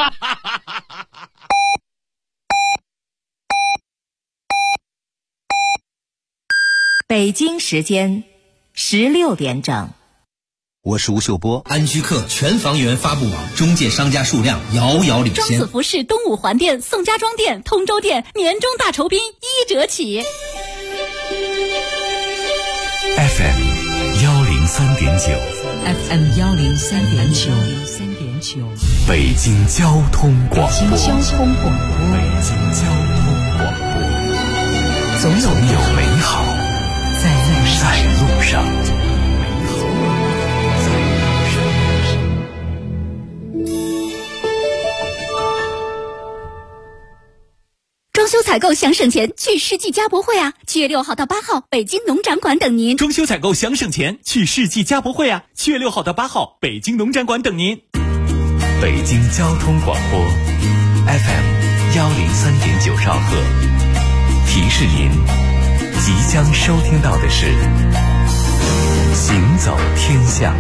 北京时间16点整。 我是吴秀波。 安居客全房源发布网中介商家数量遥遥领先。 中子服饰东五环店、宋家庄店、通州店年终大酬宾1折起。 FM 103.9 FM 103.9 北京交通广播。 北京交通广播。 北京交通广播。 总有美好在路上。 装修采购想省钱，去世纪家博会啊！7月6号到8号，北京农展馆等您。 装修采购想省钱，去世纪家博会啊！7月6号到8号，北京农展馆等您。 北京交通广播 FM 103.9兆赫，提示您即将收听到的是行走天下。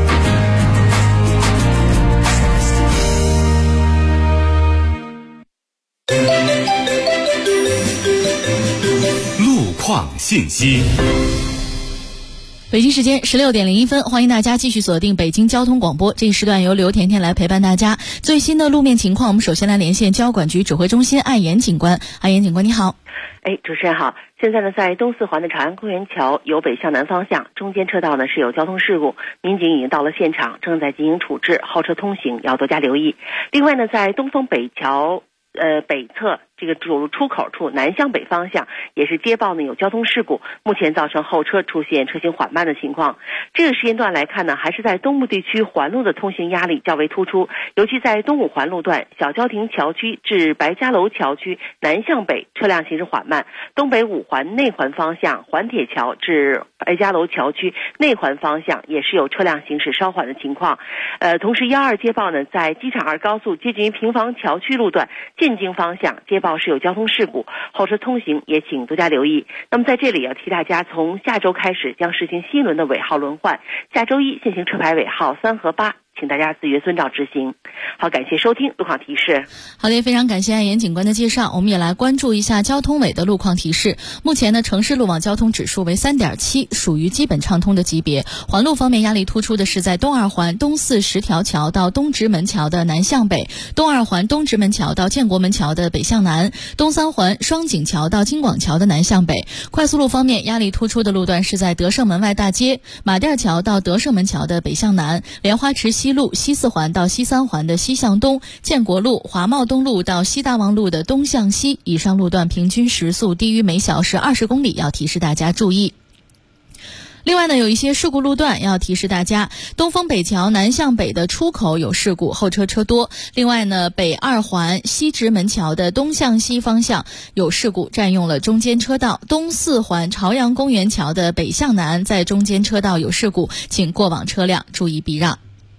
路况信息。 北京时间16点01分，欢迎大家继续锁定北京交通广播。这一时段由刘甜甜来陪伴大家。最新的路面情况，我们首先来连线交管局指挥中心艾岩警官。艾岩警官，你好。 主持人好。现在呢，在东四环的朝阳公园桥由北向南方向中间车道呢是有交通事故，民警已经到了现场，正在进行处置，后车通行要多加留意。另外呢，在东风北桥北侧这个主路出口处南向北方向也是接报呢有交通事故，目前造成后车出现车行缓慢的情况。这个时间段来看呢，还是在东部地区环路的通行压力较为突出，尤其在东五环路段小交亭桥区至白家楼桥区南向北车辆行驶缓慢，东北五环内环方向环铁桥至白家楼桥区内环方向也是有车辆行驶稍缓的情况。同时12接报呢，在机场2高速接近于平房桥区路段进京方向接报是有交通事故，后车通行也请多加留意。那么在这里要提大家，从下周开始将实行新一轮的尾号轮换，下周一现行车牌尾号3和8，请大家自觉遵照执行。好，感谢收听路况提示。 好的，非常感谢艾岩警官的介绍。我们也来关注一下交通委的路况提示。目前呢，城市路网交通指数为3.7，属于基本畅通的级别。环路方面压力突出的是在东二环东四十条桥到东直门桥的南向北，东二环东直门桥到建国门桥的北向南，东三环双井桥到京广桥的南向北。快速路方面压力突出的路段是在德胜门外大街、马甸桥到德胜门桥的北向南，莲花池西路西四环到西三环的西向东，建国路华茂东路到西大望路的东向西，以上路段平均时速低于每小时20公里，要提示大家注意。另外呢，有一些事故路段要提示大家，东风北桥南向北的出口有事故，后车车多。另外呢，北二环西直门桥的东向西方向有事故，占用了中间车道。东四环朝阳公园桥的北向南在中间车道有事故，请过往车辆注意避让。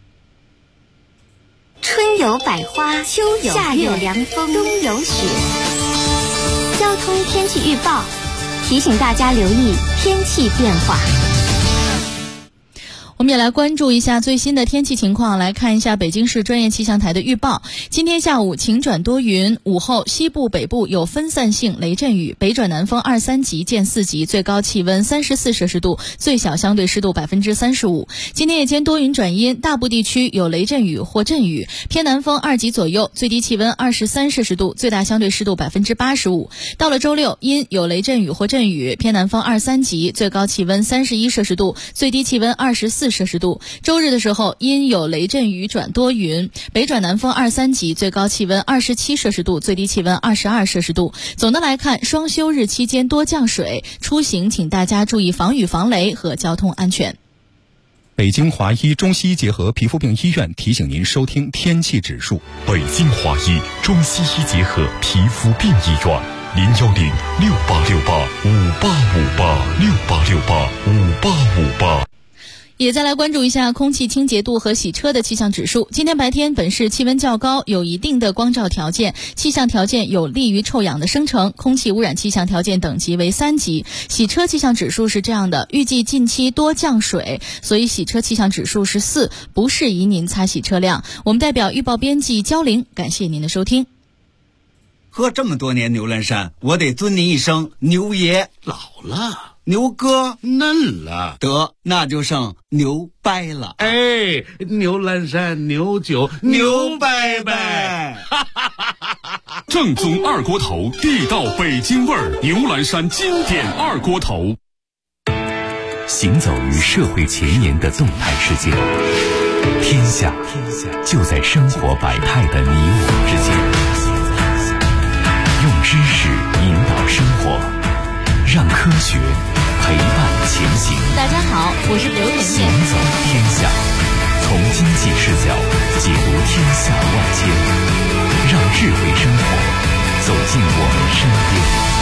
春有百花，秋有夏有凉风，冬有雪。交通天气预报提醒大家留意天气变化。 我们也来关注一下最新的天气情况，来看一下北京市专业气象台的预报。今天下午晴转多云，午后西部北部有分散性雷阵雨，北转南风2、3级见4级，最高气温34摄氏度，最小相对湿度35%。今天夜间多云转阴，大部地区有雷阵雨或阵雨，偏南风2级左右，最低气温23摄氏度，最大相对湿度85%。到了周六，阴有雷阵雨或阵雨，偏南风2、3级，最高气温31摄氏度，最低气温24摄氏度。周日的时候，阴有雷阵雨转多云，北转南风2、3级，最高气温27摄氏度，最低气温22摄氏度。总的来看，双休日期间多降水，出行请大家注意防雨防雷和交通安全。 北京华医中西医结合皮肤病医院提醒您收听天气指数。 北京华医中西医结合皮肤病医院，01068685858，68685858。 也再来关注一下空气清洁度和洗车的气象指数。今天白天本市气温较高，有一定的光照条件，气象条件有利于臭氧的生成，空气污染气象条件等级为3级。洗车气象指数是这样的，预计近期多降水，所以洗车气象指数是4，不适宜您擦洗车辆。我们代表预报编辑焦玲，感谢您的收听。 喝这么多年牛栏山，我得尊您一声牛爷。 老了， 牛哥嫩了， 得那就剩牛掰了。 哎，牛栏山牛酒牛掰掰， 正宗二锅头，地道北京味儿，牛栏山经典二锅头。 行走于社会前沿的动态世界，天下就在生活百态的你我之间。用知识引导生活，让科学陪伴前行。 大家好，我是刘甜甜。 行走天下，从经济视角解读天下万千，让智慧生活走进我们身边。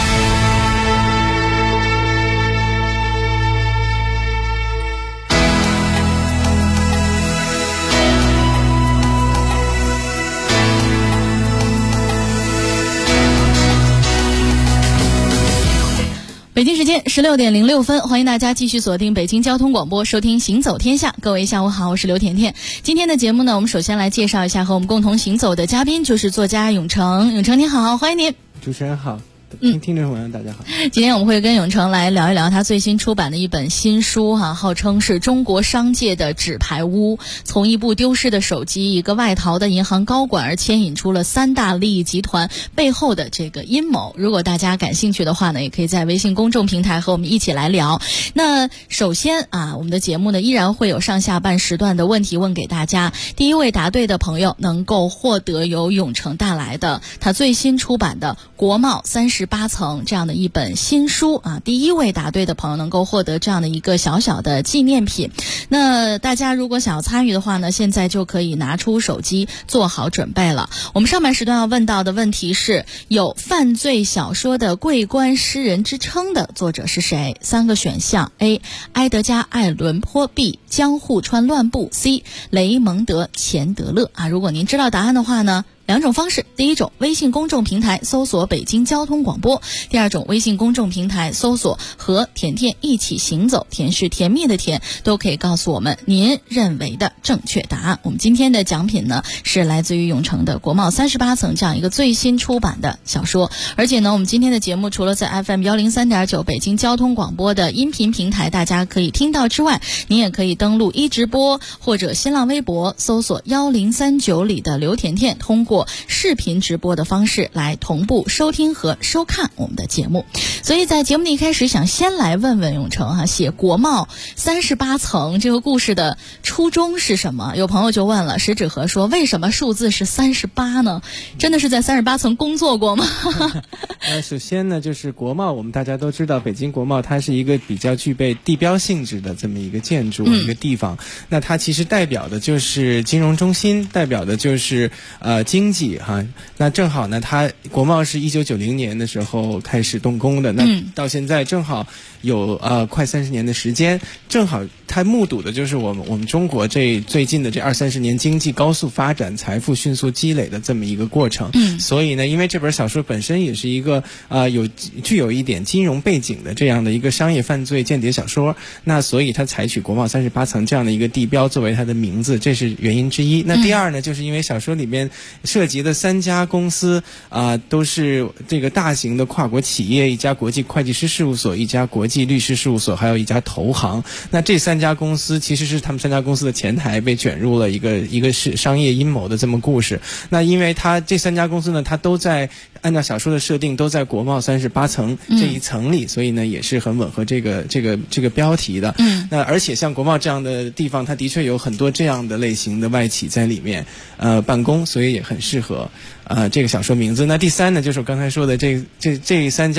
北京时间16点06分，欢迎大家继续锁定北京交通广播，收听行走天下。各位下午好，我是刘甜甜。今天的节目呢，我们首先来介绍一下和我们共同行走的嘉宾，就是作家永成。永成你好，欢迎您。 主持人好。听众朋友大家好。 今天我们会跟永成来聊一聊他最新出版的一本新书号称是中国商界的纸牌屋，从一部丢失的手机，一个外逃的银行高管，而牵引出了3大利益集团背后的这个阴谋。如果大家感兴趣的话呢，也可以在微信公众平台和我们一起来聊。那首先我们的节目呢依然会有上下半时段的问题问给大家。第一位答对的朋友能够获得由永成带来的他最新出版的国贸38层这样的一本新书第一位答对的朋友能够获得这样的一个小小的纪念品。那大家如果想要参与的话呢，现在就可以拿出手机做好准备了。我们上半时段要问到的问题是，有犯罪小说的桂冠诗人之称的作者是谁？3个选项： A. 埃德加·艾伦坡， B. 江户川乱步， C. 雷蒙德·钱德勒如果您知道答案的话呢，2种方式，第一种微信公众平台搜索北京交通广播，第2种微信公众平台搜索和甜甜一起行走，甜是甜蜜的甜，都可以告诉我们您认为的正确答案。我们今天的奖品呢是来自于永成的国贸38层这样一个最新出版的小说。而且呢，我们今天的节目除了在 FM 103.9北京交通广播的音频平台大家可以听到之外，您也可以登录一直播或者新浪微博搜索1039里的刘甜甜，通过视频直播的方式来同步收听和收看我们的节目。所以在节目的一开始，想先来问问永成写国贸38层这个故事的初衷是什么？有朋友就问了，石纸河说为什么数字是38呢？真的是在38层工作过吗？ 首先呢，就是国贸，我们大家都知道，北京国贸它是一个比较具备地标性质的这么一个建筑，一个地方。那它其实代表的就是金融中心，代表的就是经济那正好呢，它国贸是1990年的时候开始动工的，那到现在正好有快30年的时间，正好它目睹的就是我们中国最近的这20-30年经济高速发展、财富迅速积累的这么一个过程。所以呢，因为这本小说本身也是一个具有一点金融背景的这样的一个商业犯罪间谍小说，那所以它采取国贸38层这样的一个地标作为它的名字，这是原因之一。那第二呢，就是因为小说里面涉及的3家公司都是这个大型的跨国企业，一家国际会计师事务所，一家国际律师事务所，还有一家投行。那这3家公司其实是他们3家公司的前台被卷入了一个是商业阴谋的这么故事。那因为它这3家公司呢，它都在按照小说的设定都在国贸38层这一层里，所以呢也是很吻合这个标题的。那而且像国贸这样的地方，它的确有很多这样的类型的外企在里面办公，所以也很适合这个小说名字。那第3呢，就是我刚才说的这3家公司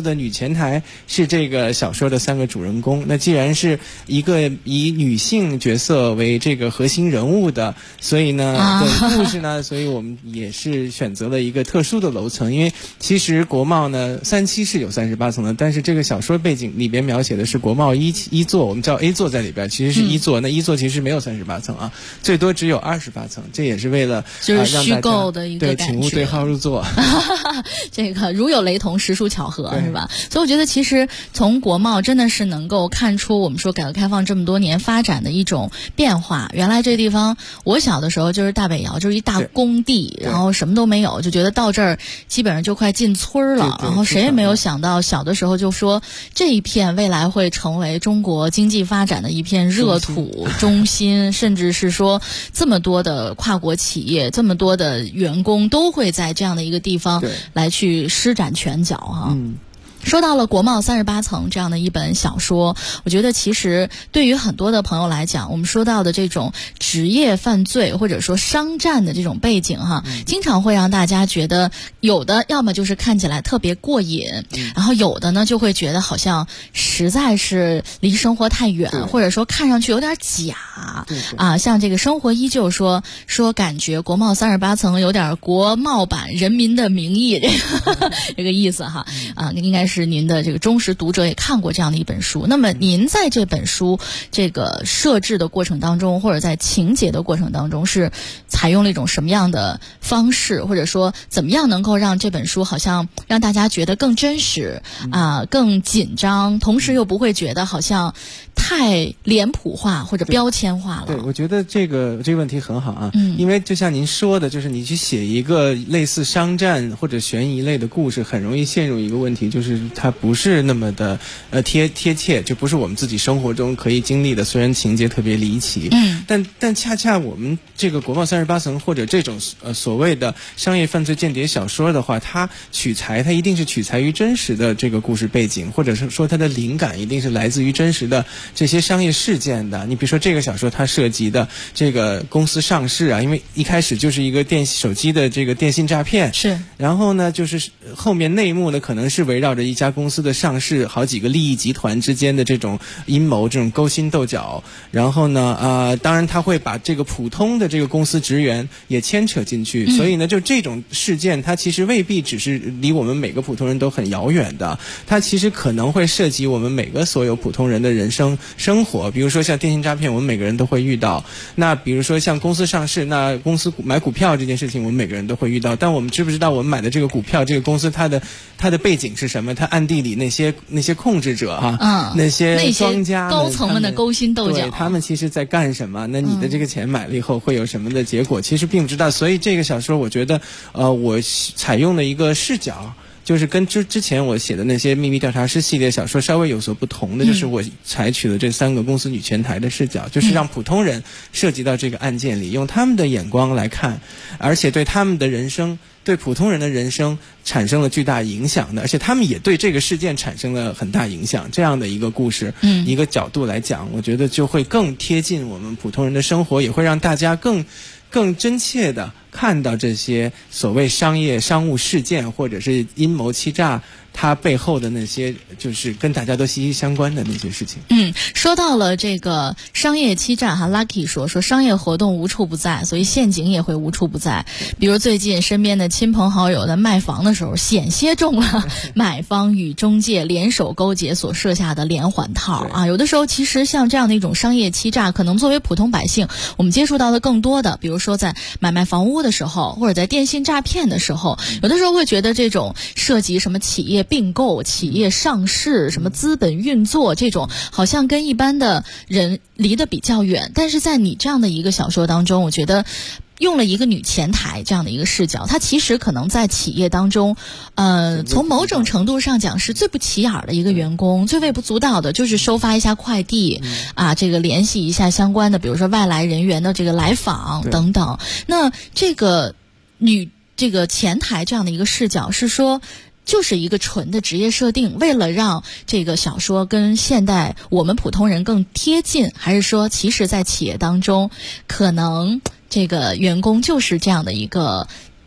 的女前台是这个小说的3个主人公。那既然是一个以女性角色为这个核心人物的，所以呢的故事呢，所以我们也是选择了一个特殊的楼层。因为其实国贸呢37是有38层的，但是这个小说背景里边描写的是国贸一座，我们叫 A 座在里边，其实是一座，那一座其实没有38层啊，最多只有28层，这也是为了就是虚构的一个感觉， 对，请勿对号入座。 这个如有雷同，实属巧合，是吧？所以我觉得其实从国贸真的是能够看出我们说改革开放这么多年发展的一种变化。原来这地方我小的时候就是大北窑，就是一大工地，然后什么都没有，就觉得到这儿基本上就快进村了，然后谁也没有想到小的时候就说这一片未来会成为中国经济发展的一片热土中心，甚至是说这么多的跨国企业，这么多的员工都会在这样的一个地方来去施展拳脚哈。说到了国贸38层这样的一本小说，我觉得其实对于很多的朋友来讲，我们说到的这种职业犯罪或者说商战的这种背景哈，经常会让大家觉得有的要么就是看起来特别过瘾，然后有的呢就会觉得好像实在是离生活太远，或者说看上去有点假啊。像这个生活依旧说感觉国贸38层有点国贸版人民的名义这个意思哈啊，应该是您的这个忠实读者也看过这样的一本书。那么您在这本书这个设置的过程当中，或者在情节的过程当中，是采用了一种什么样的方式，或者说怎么样能够让这本书好像让大家觉得更真实更紧张，同时又不会觉得好像太脸谱化或者标签化了？ 对，我觉得这个问题很好啊，因为就像您说的，就是你去写一个类似商战或者悬疑类的故事，很容易陷入一个问题，就是它不是那么的贴切，就不是我们自己生活中可以经历的。虽然情节特别离奇，但恰恰我们这个国贸38层或者这种所谓的商业犯罪间谍小说的话，它一定是取材于真实的这个故事背景，或者是说它的灵感一定是来自于真实的这些商业事件的。你比如说这个小说它涉及的这个公司上市啊，因为一开始就是一个手机的这个电信诈骗， 是，然后呢就是后面内幕呢可能是围绕着一家公司的上市，好几个利益集团之间的这种阴谋，这种勾心斗角。然后呢当然他会把这个普通的这个公司职员也牵扯进去，所以呢就这种事件它其实未必只是离我们每个普通人都很遥远的，它其实可能会涉及我们每个所有普通人的人生生活。比如说像电信诈骗，我们每个人都会遇到，那比如说像公司上市，那公司买股票这件事情我们每个人都会遇到，但我们知不知道我们买的这个股票这个公司它的背景是什么，它暗地里那些控制者那些庄家高层们的勾心斗角， 对，他们其实在干什么，那你的这个钱买了以后会有什么的结果，其实并不知道。所以这个小说我觉得我采用了一个视角，就是跟之前我写的那些秘密调查师系列小说稍微有所不同的，就是我采取了这3个公司女前台的视角，就是让普通人涉及到这个案件里，用他们的眼光来看，而且对他们的人生，对普通人的人生产生了巨大影响的，而且他们也对这个事件产生了很大影响，这样的一个故事一个角度来讲，我觉得就会更贴近我们普通人的生活，也会让大家更真切的看到这些所谓商务事件或者是阴谋欺诈它背后的那些就是跟大家都息息相关的那些事情。 说到了这个商业欺诈Lucky 说商业活动无处不在，所以陷阱也会无处不在。比如最近身边的亲朋好友在卖房的时候险些中了买方与中介联手勾结所设下的连环套啊。有的时候其实像这样的一种商业欺诈，可能作为普通百姓我们接触到的更多的，比如说在买卖房屋的时候，或者在电信诈骗的时候，有的时候会觉得这种涉及什么企业并购、企业上市、什么资本运作，这种好像跟一般的人离得比较远。但是在你这样的一个小说当中，我觉得用了一个女前台这样的一个视角，它其实可能在企业当中从某种程度上讲是最不起眼的一个员工，最微不足道的，就是收发一下快递这个联系一下相关的比如说外来人员的这个来访等等。那这个这个前台这样的一个视角是说就是一个纯的职业设定，为了让这个小说跟现代我们普通人更贴近，还是说其实在企业当中可能这个员工就是这样的一个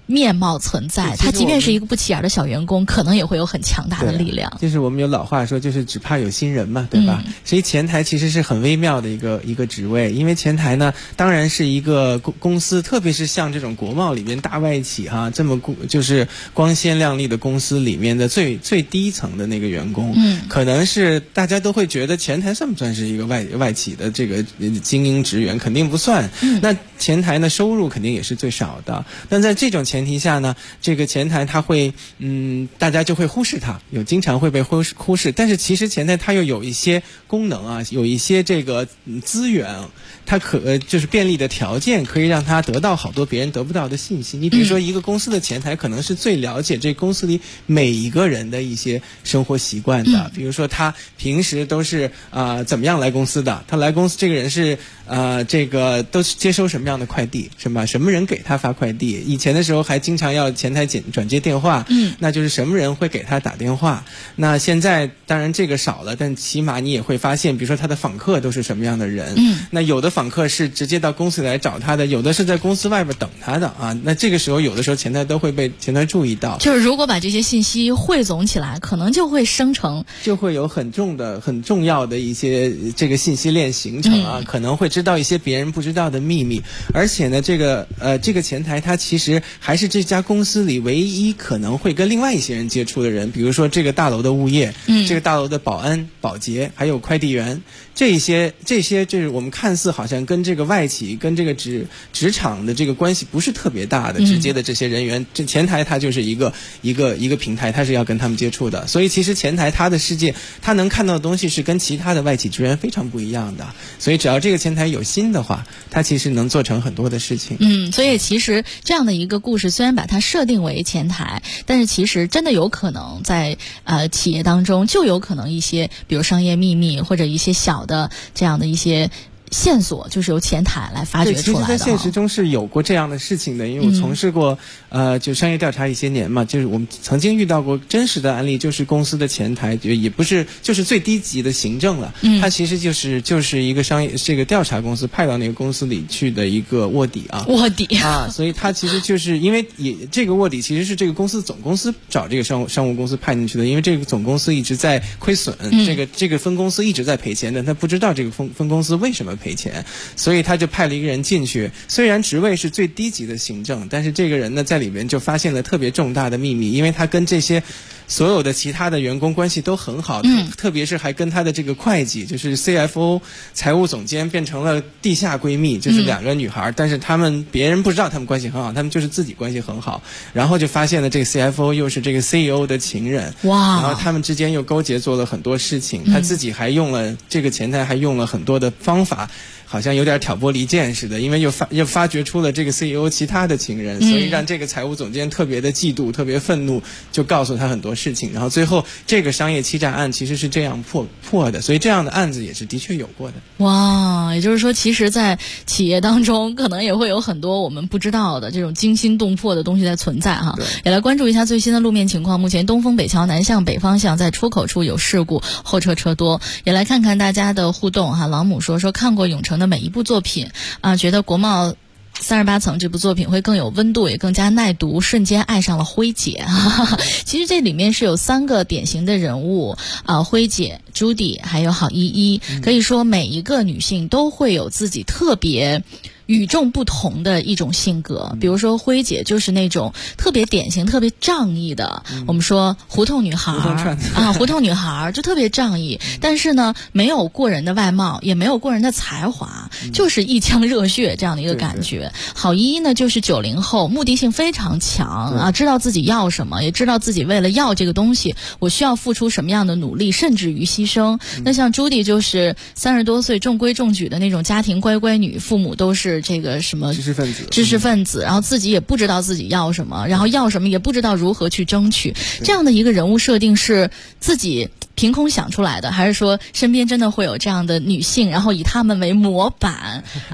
面貌存在，他即便是一个不起眼的小员工，可能也会有很强大的力量。 就是我们有老话说，就是只怕有心人嘛，对吧？所以前台其实是很微妙的一个职位，因为前台呢，当然是一个公司，特别是像这种国贸里面大外企哈，这么就是光鲜亮丽的公司里面的最低层的那个员工，可能是大家都会觉得前台算不算是一个外企的这个精英职员？肯定不算。那前台呢，收入肯定也是最少的。但在这种前提下呢，这个前台它会大家就会忽视它，经常会被忽视。但是其实前台它又有一些功能啊，有一些这个资源，它就是便利的条件，可以让它得到好多别人得不到的信息。你比如说一个公司的前台可能是最了解这公司里每一个人的一些生活习惯的，比如说他平时都是怎么样来公司的，他来公司这个人是这个都是接收什么样的快递，是吧？什么人给他发快递？以前的时候还经常要前台转接电话，那就是什么人会给他打电话。那现在当然这个少了，但起码你也会发现，比如说他的访客都是什么样的人。那有的访客是直接到公司来找他的，有的是在公司外边等他的啊。那这个时候有的时候前台都会被前台注意到。 就是如果把这些信息汇总起来，可能就会生成， 就会有很重要的一些这个信息链形成啊，可能会知道一些别人不知道的秘密。而且呢，这个前台他其实还是这家公司里唯一可能会跟另外一些人接触的人，比如说这个大楼的物业，这个大楼的保安、保洁，还有快递员，这些就是我们看似好像跟这个外企跟这个职场的这个关系不是特别大的直接的这些人员，这前台它就是一个平台，它是要跟他们接触的。所以其实前台它的世界，它能看到的东西是跟其他的外企职员非常不一样的。所以只要这个前台有心的话，它其实能做成很多的事情。 所以其实这样的一个故事，虽然把它设定为前台，但是其实真的有可能在企业当中就有可能一些，比如商业秘密或者一些小的这样的一些线索，就是由前台来发掘出来的。 其实在现实中是有过这样的事情的，因为我从事过就商业调查一些年嘛，就是我们曾经遇到过真实的案例，就是公司的前台也不是就是最低级的行政了，它其实就是一个商业这个调查公司派到那个公司里去的一个卧底啊，所以它其实就是因为这个卧底其实是这个公司总公司找这个商务公司派进去的，因为这个总公司一直在亏损，这个分公司一直在赔钱的，他不知道这个分公司为什么赔钱，所以他就派了一个人进去，虽然职位是最低级的行政，但是这个人呢在里面就发现了特别重大的秘密，因为他跟这些所有的其他的员工关系都很好，特别是还跟他的这个会计就是 CFO 财务总监变成了地下闺蜜，就是两个女孩，但是别人不知道他们关系很好，他们就是自己关系很好，然后就发现了这个 CFO 又是这个 CEO 的情人，然后他们之间又勾结做了很多事情，他自己还用了这个前台还用了很多的方法，好像有点挑拨离间似的，因为又发掘出了这个 CEO 其他的情人，所以让这个财务总监特别的嫉妒，特别愤怒，就告诉他很多事情，然后最后这个商业欺诈案其实是这样破的，所以这样的案子也是的确有过的。 哇，也就是说其实在企业当中可能也会有很多我们不知道的这种惊心动魄的东西在存在哈。也来关注一下最新的路面情况，目前东风北桥南向北方向在出口处有事故，后车多。也来看看大家的互动哈。朗姆说看过永成的每一部作品啊，觉得国贸38层这部作品会更有温度，也更加耐读，瞬间爱上了辉姐。其实这里面是有3个典型的人物辉姐、朱迪还有郝依依，可以说每一个女性都会有自己特别与众不同的一种性格。比如说辉姐就是那种特别典型特别仗义的，我们说胡同女孩胡同女孩就特别仗义，但是呢没有过人的外貌，也没有过人的才华，就是一腔热血这样的一个感觉。郝依依呢就是90后，目的性非常强知道自己要什么，也知道自己为了要这个东西我需要付出什么样的努力，甚至于牺牲。那像朱迪就是30多岁中规中矩的那种家庭乖乖女，父母都是这个什么知识分子，然后自己也不知道自己要什么，然后要什么也不知道如何去争取，这样的一个人物设定是自己凭空想出来的，还是说身边真的会有这样的女性，然后以她们为模板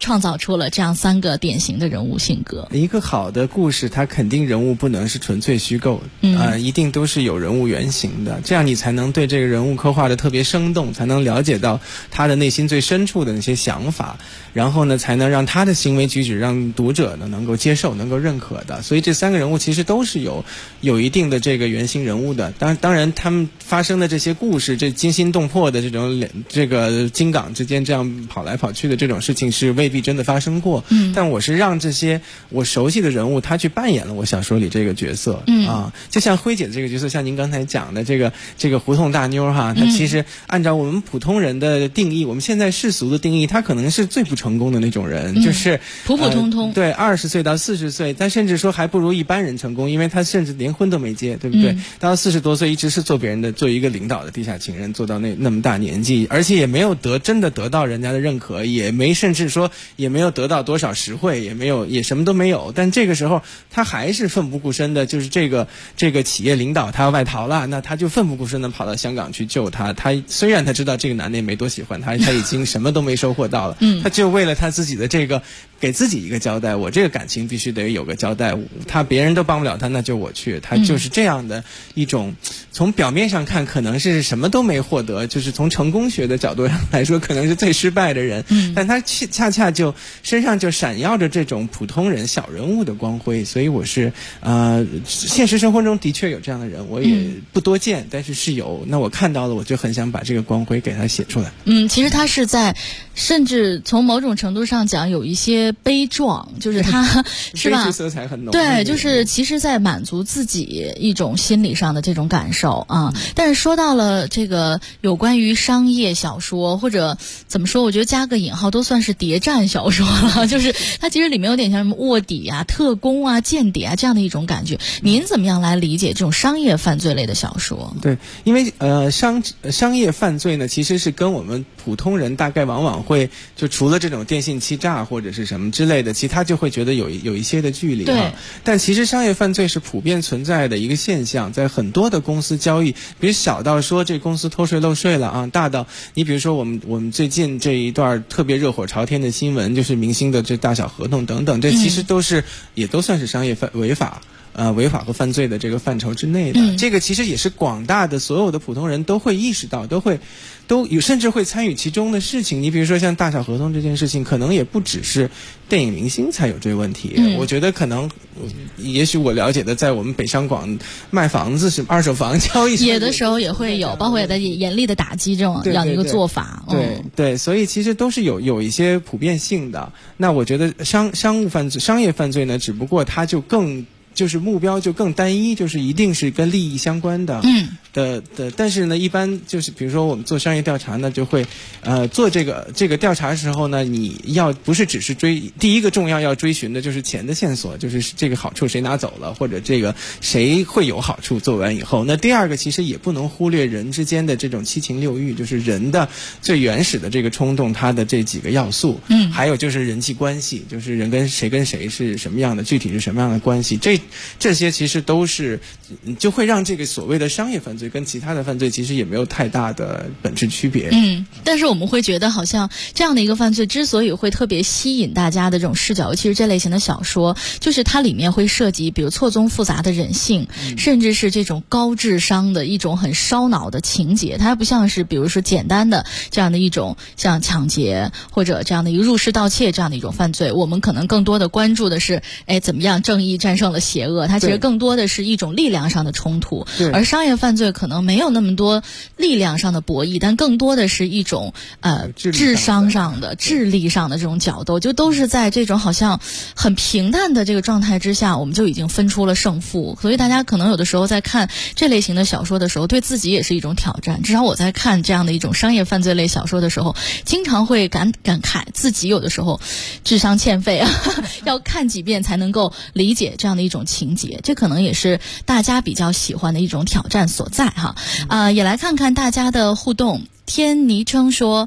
创造出了这样3个典型的人物性格。 一个好的故事，它肯定人物不能是纯粹虚构，一定都是有人物原型的，这样你才能对这个人物刻画的特别生动，才能了解到他的内心最深处的那些想法，然后呢，才能让他的行为举止让读者呢能够接受、能够认可的。所以这3个人物其实都是有一定的这个原型人物的。当然，他们发生的这些故事，这惊心动魄的这个京港之间这样跑来跑去的这种事情是未必真的发生过。但我是让这些我熟悉的人物，他去扮演了我小说里这个角色。就像辉姐的这个角色，像您刚才讲的这个胡同大妞哈，她其实按照我们普通人的定义，我们现在世俗的定义，她可能是最不成功的那种人，就是普普通通。 对，20岁到40岁，但甚至说还不如一般人成功，因为他甚至连婚都没结，对不对？到40多岁一直是做别人的，做一个领导的地下情人，做到那么大年纪，而且也没有真的得到人家的认可，甚至说也没有得到多少实惠，也什么都没有。但这个时候他还是奋不顾身的，就是这个企业领导他要外逃了，那他就奋不顾身的跑到香港去救他。他虽然他知道这个男的也没多喜欢他已经什么都没收获到了，他就为了他自己的这个给自己一个交代，我这个感情必须得有个交代，别人都帮不了他，那就我去。他就是这样的一种，从表面上看可能是什么都没获得，就是从成功学的角度上来说可能是最失败的人，但他恰恰就身上就闪耀着这种普通人小人物的光辉。所以我是现实生活中的确有这样的人，我也不多见，但是有，那我看到了，我就很想把这个光辉给他写出来。 其实他是在甚至从某种程度上讲有一些悲壮，就是他是吧， 悲剧色彩很浓。 对，就是其实在满足自己一种心理上的这种感受啊。但是说到了这个有关于商业小说，或者怎么说，我觉得加个引号都算是谍战小说了，就是它其实里面有点像什么卧底啊、特工啊、间谍啊这样的一种感觉。您怎么样来理解这种商业犯罪类的小说？ 对，因为商业犯罪呢，其实是跟我们普通人大概往往会就除了这种电信欺诈或者是什么之类的，其他就会觉得有一些的距离。 对， 但其实商业犯罪是普遍存在的一个现象，在很多的公司交易，比如小到说这公司偷税漏税了啊，大到你比如说我们最近这一段特别热火朝天的新闻，就是明星的这大小合同等等，这其实也都算是商业违法和犯罪的这个范畴之内的。这个其实也是广大的所有的普通人都会意识到，甚至会参与其中的事情。你比如说像大小合同这件事情，可能也不只是电影明星才有这个问题。我觉得可能也许我了解的，在我们北上广卖房子是二手房交易， 有的时候也会有，包括也在严厉的打击这种样的一个做法。 对，所以其实都是有一些普遍性的。那我觉得商业犯罪呢，只不过它就是目标就更单一，就是一定是跟利益相关的。但是呢，一般就是比如说我们做商业调查呢，就会做这个调查的时候呢，你要不是只是第一个重要要追寻的就是钱的线索，就是这个好处谁拿走了，或者这个谁会有好处做完以后。那第二个其实也不能忽略人之间的这种七情六欲，就是人的最原始的这个冲动，它的这几个要素。还有就是人际关系，就是人跟谁是什么样的，具体是什么样的关系，这些其实都是就会让这个所谓的商业犯罪跟其他的犯罪其实也没有太大的本质区别。 但是我们会觉得好像这样的一个犯罪之所以会特别吸引大家的这种视角，尤其是这类型的小说，就是它里面会涉及比如错综复杂的人性，甚至是这种高智商的一种很烧脑的情节。它不像是比如说简单的这样的一种像抢劫或者这样的一个入室盗窃这样的一种犯罪，我们可能更多的关注的是怎么样正义战胜了邪恶，它其实更多的是一种力量上的冲突。而商业犯罪可能没有那么多力量上的博弈，但更多的是一种智商上的智力上的这种角斗，就都是在这种好像很平淡的这个状态之下，我们就已经分出了胜负。所以大家可能有的时候在看这类型的小说的时候，对自己也是一种挑战。至少我在看这样的一种商业犯罪类小说的时候，经常会感慨自己有的时候智商欠费啊，要看几遍才能够理解这样的一种情节。这可能也是大家比较喜欢的一种挑战所在哈。也来看看大家的互动。天昵称说，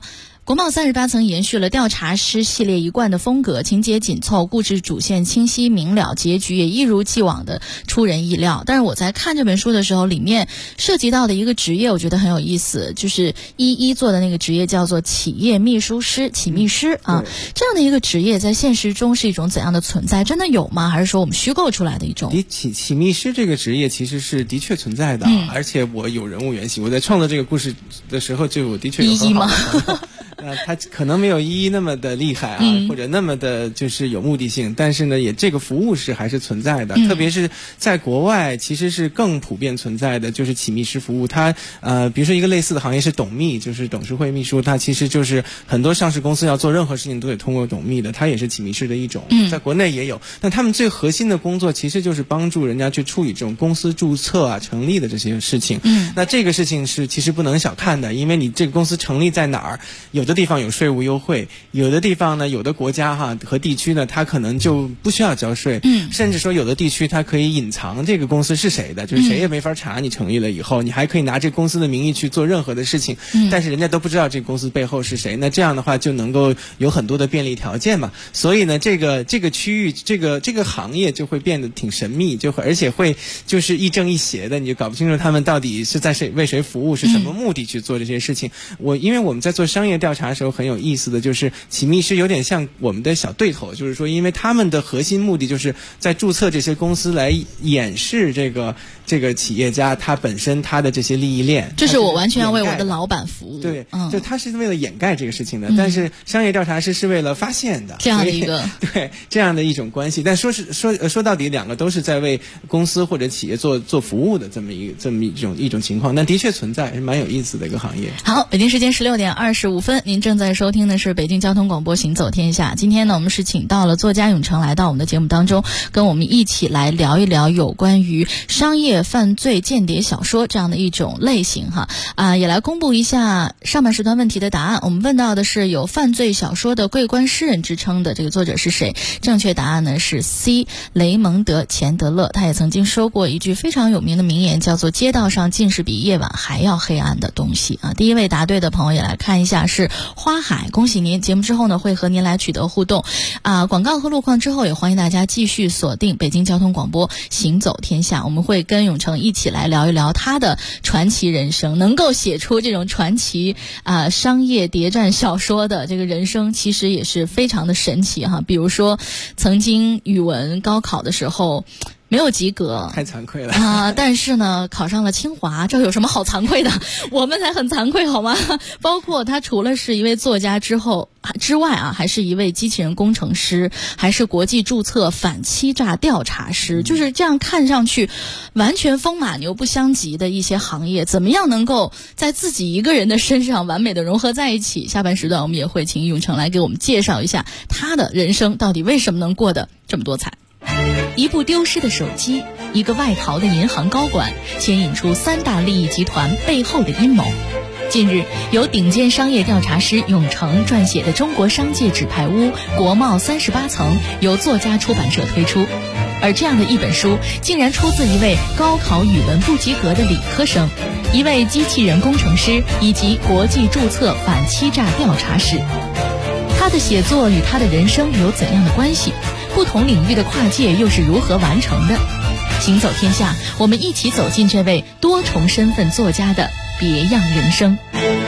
国贸38层延续了调查师系列一贯的风格，情节紧凑，故事主线清晰明了，结局也一如既往的出人意料。但是我在看这本书的时候，里面涉及到的一个职业我觉得很有意思，就是一做的那个职业叫做企业秘书师、企秘师啊。这样的一个职业在现实中是一种怎样的存在？真的有吗？还是说我们虚构出来的一种？ 企秘师这个职业其实是的确存在的，而且我有人物原型，我在创作这个故事的时候就我的确有很好的朋友。他可能没有那么的厉害啊，或者那么的就是有目的性，但是呢，也这个服务是还是存在的，特别是在国外，其实是更普遍存在的，就是企秘师服务。它比如说一个类似的行业是董秘，就是董事会秘书，它其实就是很多上市公司要做任何事情都得通过董秘的，它也是企秘师的一种，在国内也有。那他们最核心的工作其实就是帮助人家去处理这种公司注册啊、成立的这些事情。那这个事情是其实不能小看的，因为你这个公司成立在哪儿，有的地方有税务优惠，有的地方呢，有的国家和地区呢，它可能就不需要交税，甚至说有的地区它可以隐藏这个公司是谁的，就是谁也没法查你成立了以后，你还可以拿这公司的名义去做任何的事情，但是人家都不知道这个公司背后是谁。那这样的话就能够有很多的便利条件嘛。所以呢，这个区域这个行业就会变得挺神秘，而且会就是亦正亦邪的，你就搞不清楚他们到底是在为谁服务，是什么目的去做这些事情。因为我们在做商业调查的时候很有意思的就是企秘师有点像我们的小对头，就是说因为他们的核心目的就是在注册这些公司来掩饰这个企业家他本身他的这些利益链， 就是我完全要为我的老板服务。 对，就他是为了掩盖这个事情的，但是商业调查师是为了发现的， 这样的一个对这样的一种关系。但说到底，两个都是在为公司或者企业做服务的这么一种情况，但的确存在，是蛮有意思的一个行业。 好，北京时间16点25分，您正在收听的是北京交通广播《行走天下》。今天呢，我们是请到了作家永成来到我们的节目当中，跟我们一起来聊一聊有关于商业犯罪间谍小说这样的一种类型也来公布一下上半时段问题的答案。我们问到的是有犯罪小说的桂冠诗人之称的这个作者是谁？正确答案呢是 C 雷蒙德·钱德勒。他也曾经说过一句非常有名的名言，叫做街道上尽是比夜晚还要黑暗的东西第一位答对的朋友也来看一下是花海，恭喜您。节目之后呢会和您来取得互动广告和路况之后也欢迎大家继续锁定北京交通广播行走天下，我们会跟永成一起来聊一聊他的传奇人生，能够写出这种传奇商业谍战小说的这个人生其实也是非常的神奇比如说曾经语文高考的时候没有及格， 太惭愧了但是呢考上了清华，这有什么好惭愧的？我们才很惭愧好吗？包括他除了是一位作家之外还是一位机器人工程师，还是国际注册反欺诈调查师，就是这样看上去完全风马牛不相及的一些行业，怎么样能够在自己一个人的身上完美的融合在一起？下半时段我们也会请永成来给我们介绍一下他的人生到底为什么能过得这么多彩。一部丢失的手机，一个外逃的银行高管，牵引出3大利益集团背后的阴谋。近日，由顶尖商业调查师永成撰写的《中国商界纸牌屋：国贸38层》由作家出版社推出。而这样的一本书，竟然出自一位高考语文不及格的理科生，一位机器人工程师，以及国际注册反欺诈调查师。他的写作与他的人生有怎样的关系？不同领域的跨界又是如何完成的？行走天下，我们一起走进这位多重身份作家的别样人生。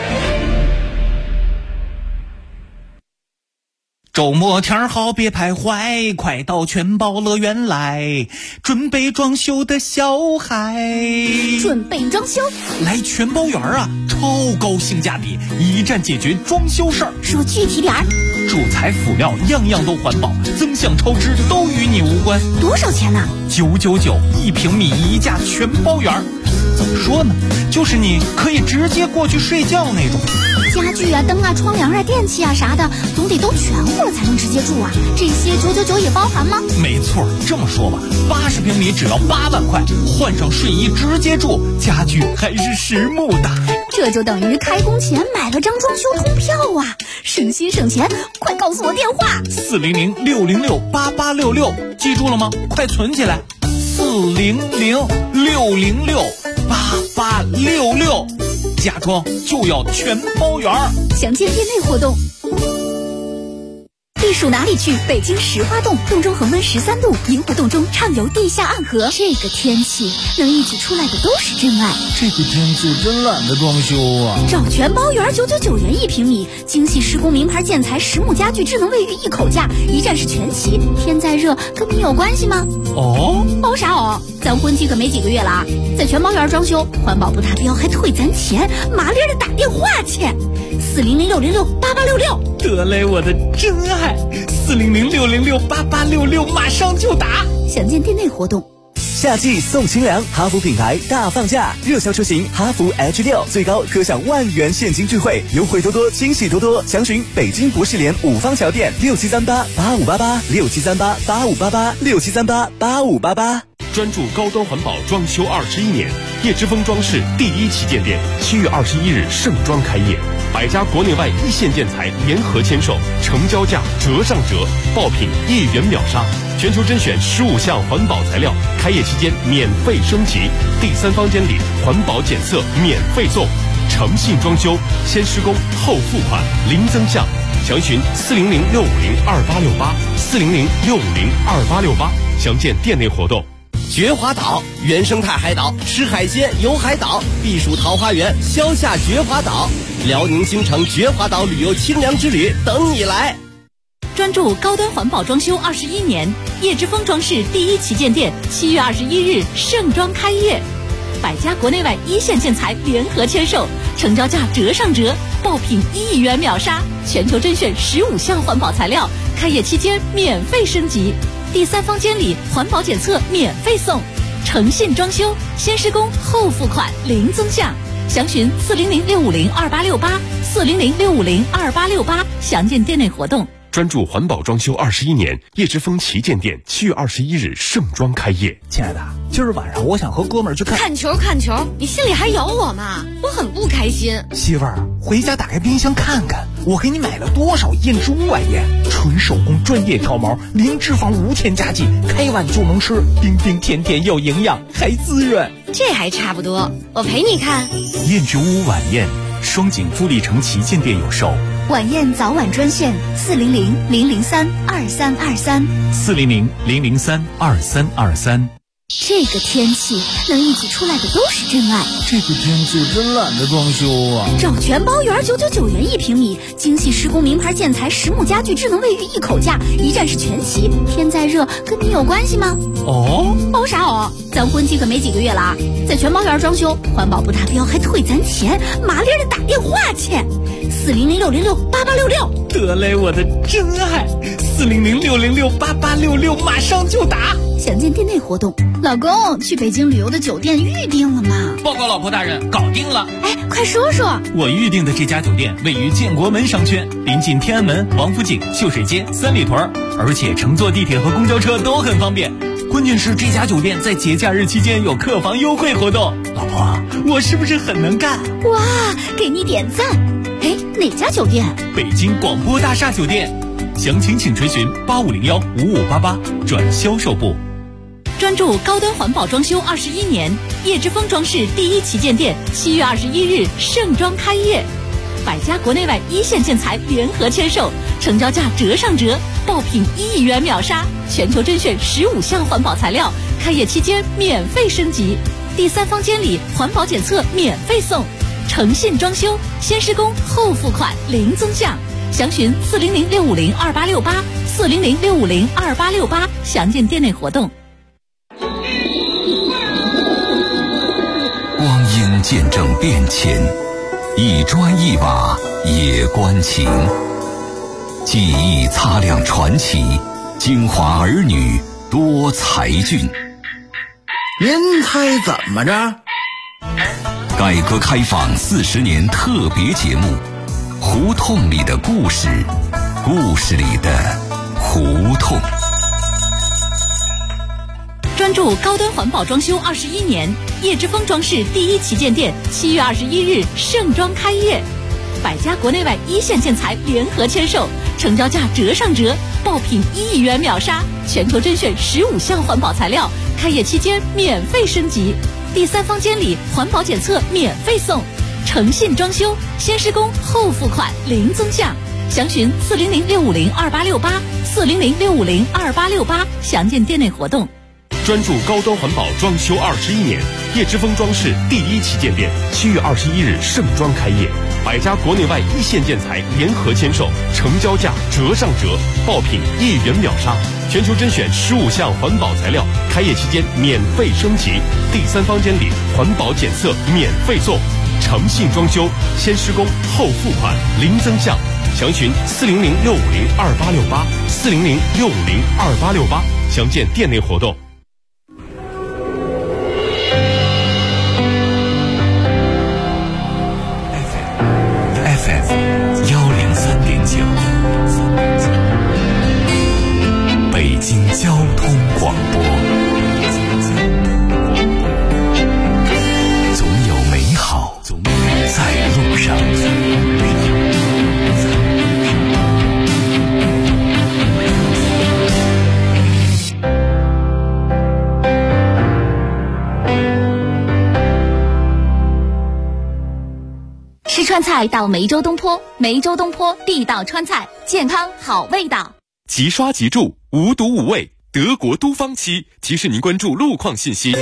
周末天好别徘徊，快到全宝乐园来，准备装修的小孩。 准备装修？ 来全宝园超高性价比，一站解决装修事儿。 说具体点儿。 主材辅料样样都环保，增项超支都与你无关。 多少钱呢 ？999，1平米1价全包圆。怎么说呢？就是你可以直接过去睡觉那种。 家具灯窗帘电器啥的，总得都全乎了才能直接住这些999也包含吗？ 没错，这么说吧，80平米只要8万块，换上睡衣直接住，家具还是实木的。 这就等于开工前买了张装修通票省心省钱，快告诉我电话 400-606-8866，记住了吗？快存起来，400-606-8866， 家装就要全包圆儿。 详见店内活动。避暑哪里去？北京石花洞，洞中恒温13度，银湖洞中畅游地下暗河。这个天气能一起出来的都是真爱。 这个天气真懒得装修啊！ 找全包圆999元1平米，精细施工名牌建材，实木家具，智能卫浴一口价，一站式全齐。天再热跟你有关系吗？ 哦， 包啥哦？咱婚期可没几个月了啊！在全包圆装修，环保不达标还退咱钱，麻利的打电话去，400-606-8866。 得嘞，我的真爱，400-606-8866，马上就打。 详见店内活动。 夏季送清凉，哈弗品牌大放价，热销车型哈弗 H6最高可享1万元现金钜惠，优惠多多，惊喜多多。详询北京博士联5方桥店6738-8588，6738-8588，6738-8588。 专注高端环保装修21年，叶之峰装饰第1旗舰店7月21日盛装开业，100家国内外一线建材联合签售，成交价折上折，爆品1元秒杀，全球甄选15项环保材料，开业期间免费升级，第3方监理，环保检测免费送，诚信装修，先施工后付款，零增项。详询400-650-2868，400-650-2868，详见店内活动。 绝华岛原生态海岛，吃海鲜游海岛，避暑桃花源，消夏绝华岛，辽宁兴城绝华岛旅游清凉之旅等你来。 专注高端环保装修21年，叶之峰装饰第1旗舰店7月21日盛装开业，100家国内外一线建材联合签售，成交价折上折，爆品1亿元秒杀，全球甄选15项环保材料，开业期间免费升级，第3方监理，环保检测免费送，诚信装修，先施工后付款，零增项。详询400-650-2868，400-650-2868，详见店内活动。 专注环保装修21年，叶之峰旗舰店7月21日盛装开业。 亲爱的，今儿晚上我想和哥们儿去看球，你心里还有我吗？我很不开心。 媳妇儿，回家打开冰箱看看，我给你买了多少燕之屋晚宴，纯手工专业挑毛，零脂肪无添加剂，开碗就能吃，冰冰甜甜又营养，还滋润。 这还差不多，我陪你看。 燕之屋晚宴，双井富力城旗舰店有售。 晚宴早晚专线 400-003-2323，400-003-2323。 这个天气能一起出来的都是真爱。 这个天气真懒得装修啊！ 找全包圆999元1平米，精细施工名牌建材，实木家具，智能卫浴一口价，一站式全齐。天再热跟你有关系吗？ 哦， 包啥哦？咱婚期可没几个月了啊！在全包圆装修，环保不达标还退咱钱，麻利的打电话去，400-606-8866。 得嘞，我的真爱，400-606-8866，马上就打。 详见店内活动。老公，去北京旅游的酒店预定了吗？ 报告老婆大人，搞定了。 哎，快说说。 我预定的这家酒店位于建国门商圈，临近天安门、王府井、秀水街、三里屯，而且乘坐地铁和公交车都很方便。关键是这家酒店在节假日期间有客房优惠活动。老婆，我是不是很能干？ 哇，给你点赞。哎，哪家酒店？ 北京广播大厦酒店。详情请垂询8501-5588转销售部。 专注高端环保装修21年，叶之峰装饰第1旗舰店7月21日盛装开业，100家国内外一线建材联合签售，成交价折上折，爆品1亿元秒杀，全球甄选15项环保材料，开业期间免费升级，第3方监理，环保检测免费送，诚信装修，先施工后付款，零增项。详询400-650-2868，400-650-2868，详见店内活动。 光阴见证变迁，一砖一瓦也关情。记忆擦亮传奇，京华儿女多才俊。 您猜怎么着？ 改革开放40年特别节目，胡同里的故事，故事里的胡同。 专注高端环保装修21年，叶之峰装饰第1旗舰店7月21日盛装开业，100家国内外一线建材联合签售，成交价折上折，爆品1亿元秒杀，全球甄选15项环保材料，开业期间免费升级，第3方监理，环保检测免费送， 诚信装修，先施工后付款零增项，详询400-650-2868，400-650-2868，详见店内活动。 专注高端环保装修21年，叶之峰装饰第1旗舰店7月21日盛装开业，100家国内外一线建材联合签售，成交价折上折，爆品1元秒杀，全球甄选15项环保材料，开业期间免费升级，第三方监理，环保检测免费做，诚信装修，先施工后付款零增项，详询400-650-2868，400-650-2868，详见店内活动。 北京交通广播，总有美好在路上。 吃川菜到梅州东坡，梅州东坡地道川菜，健康好味道。 即刷即住，无毒无味，德国都方漆提示您关注路况信息。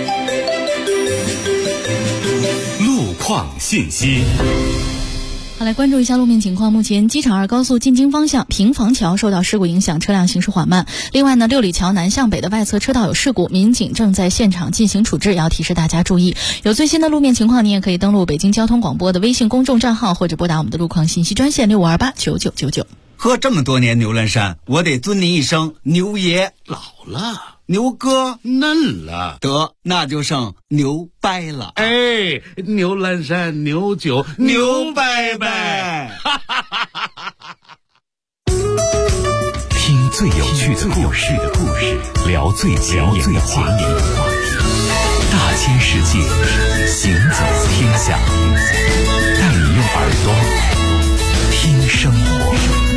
路况信息。 好，来关注一下路面情况。目前机场2高速进京方向平房桥受到事故影响，车辆行驶缓慢。另外呢，六里桥南向北的外侧车道有事故，民警正在现场进行处置，也要提示大家注意。有最新的路面情况，你也可以登录北京交通广播的微信公众账号，或者拨打我们的路况信息专线65289999。 喝这么多年牛栏山，我得尊你一声牛爷。 老了， 牛哥嫩了， 得那就剩牛掰了。 哎，牛栏山牛酒牛掰掰， 听最有趣的故事，聊最前沿的话题，大千世界，行走天下，带你用耳朵听生活。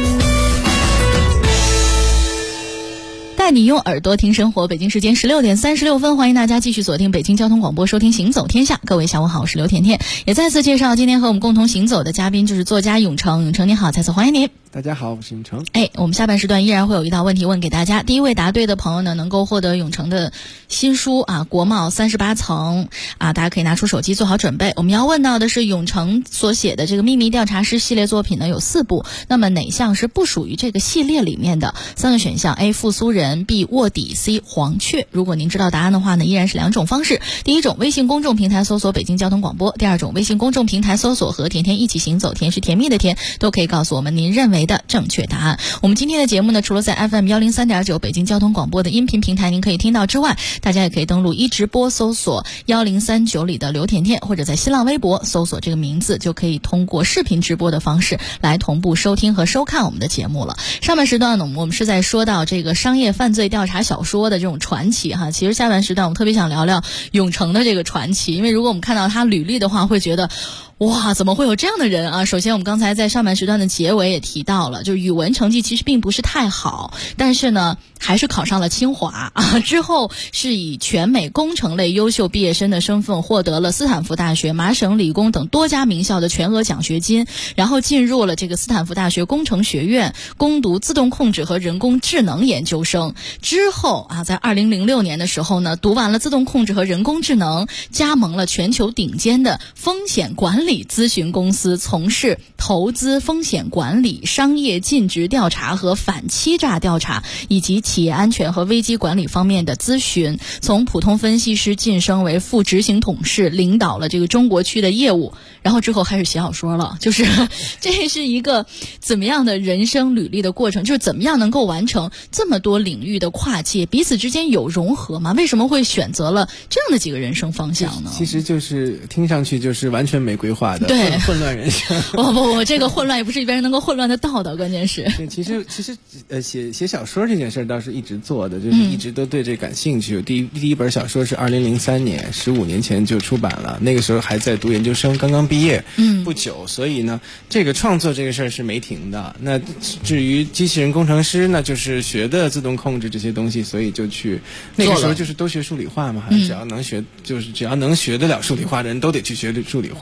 带你用耳朵听生活。北京时间16点36分，欢迎大家继续锁定北京交通广播，收听行走天下。各位下午好，我是刘甜甜。也再次介绍今天和我们共同行走的嘉宾，就是作家永成。永成你好，再次欢迎您。 大家好，我是永成。 我们下半时段依然会有一道问题问给大家。第一位答对的朋友呢，能够获得永成的新书国贸38层大家可以拿出手机做好准备。我们要问到的是永成所写的这个秘密调查师系列作品呢，有4部，那么哪项是不属于这个系列里面的？3个选项 ：A. 复苏人 ，B. 卧底 ，C. 黄雀。如果您知道答案的话呢，依然是2种方式。第一种，微信公众平台搜索北京交通广播；第二种，微信公众平台搜索和甜甜一起行走，甜是甜蜜的甜，都可以告诉我们您认为的正确答案。我们今天的节目呢，除了在 FM 103.9北京交通广播的音频平台您可以听到之外，大家也可以登录一直播搜索1039里的刘甜甜，或者在新浪微博搜索这个名字，就可以通过视频直播的方式来同步收听和收看我们的节目了。上半时段呢，我们是在说到这个商业犯罪调查小说的这种传奇哈，其实下半时段我们特别想聊聊永成的这个传奇，因为如果我们看到他履历的话，会觉得哇，怎么会有这样的人啊？首先我们刚才在上半时段的结尾也提到了，就是语文成绩其实并不是太好，但是呢还是考上了清华之后是以全美工程类优秀毕业生的身份获得了斯坦福大学、麻省理工等多家名校的全额奖学金，然后进入了这个斯坦福大学工程学院攻读自动控制和人工智能研究生。之后在2006年的时候呢，读完了自动控制和人工智能，加盟了全球顶尖的风险管理咨询公司，从事投资风险管理、商业尽职调查和反欺诈调查，以及企业安全和危机管理方面的咨询。从普通分析师晋升为副执行董事，领导了这个中国区的业务，然后之后开始写小说了。就是这是一个怎么样的人生履历的过程，就是怎么样能够完成这么多领域的跨界，彼此之间有融合吗？为什么会选择了这样的几个人生方向呢？ 其实就是听上去就是完全没规划的混乱人生。 不，这个混乱也不是一般人能够混乱得到的，关键是对，其实写小说这件事倒是一直做的，就是一直都对这感兴趣。第一本小说是2003年，15年前就出版了，那个时候还在读研究生，刚刚毕业不久，所以呢这个创作这个事儿是没停的。那至于机器人工程师呢，就是学的自动控制这些东西，所以就去那个时候就是都学数理化嘛，只要能学得了数理化的人都得去学数理化，是这么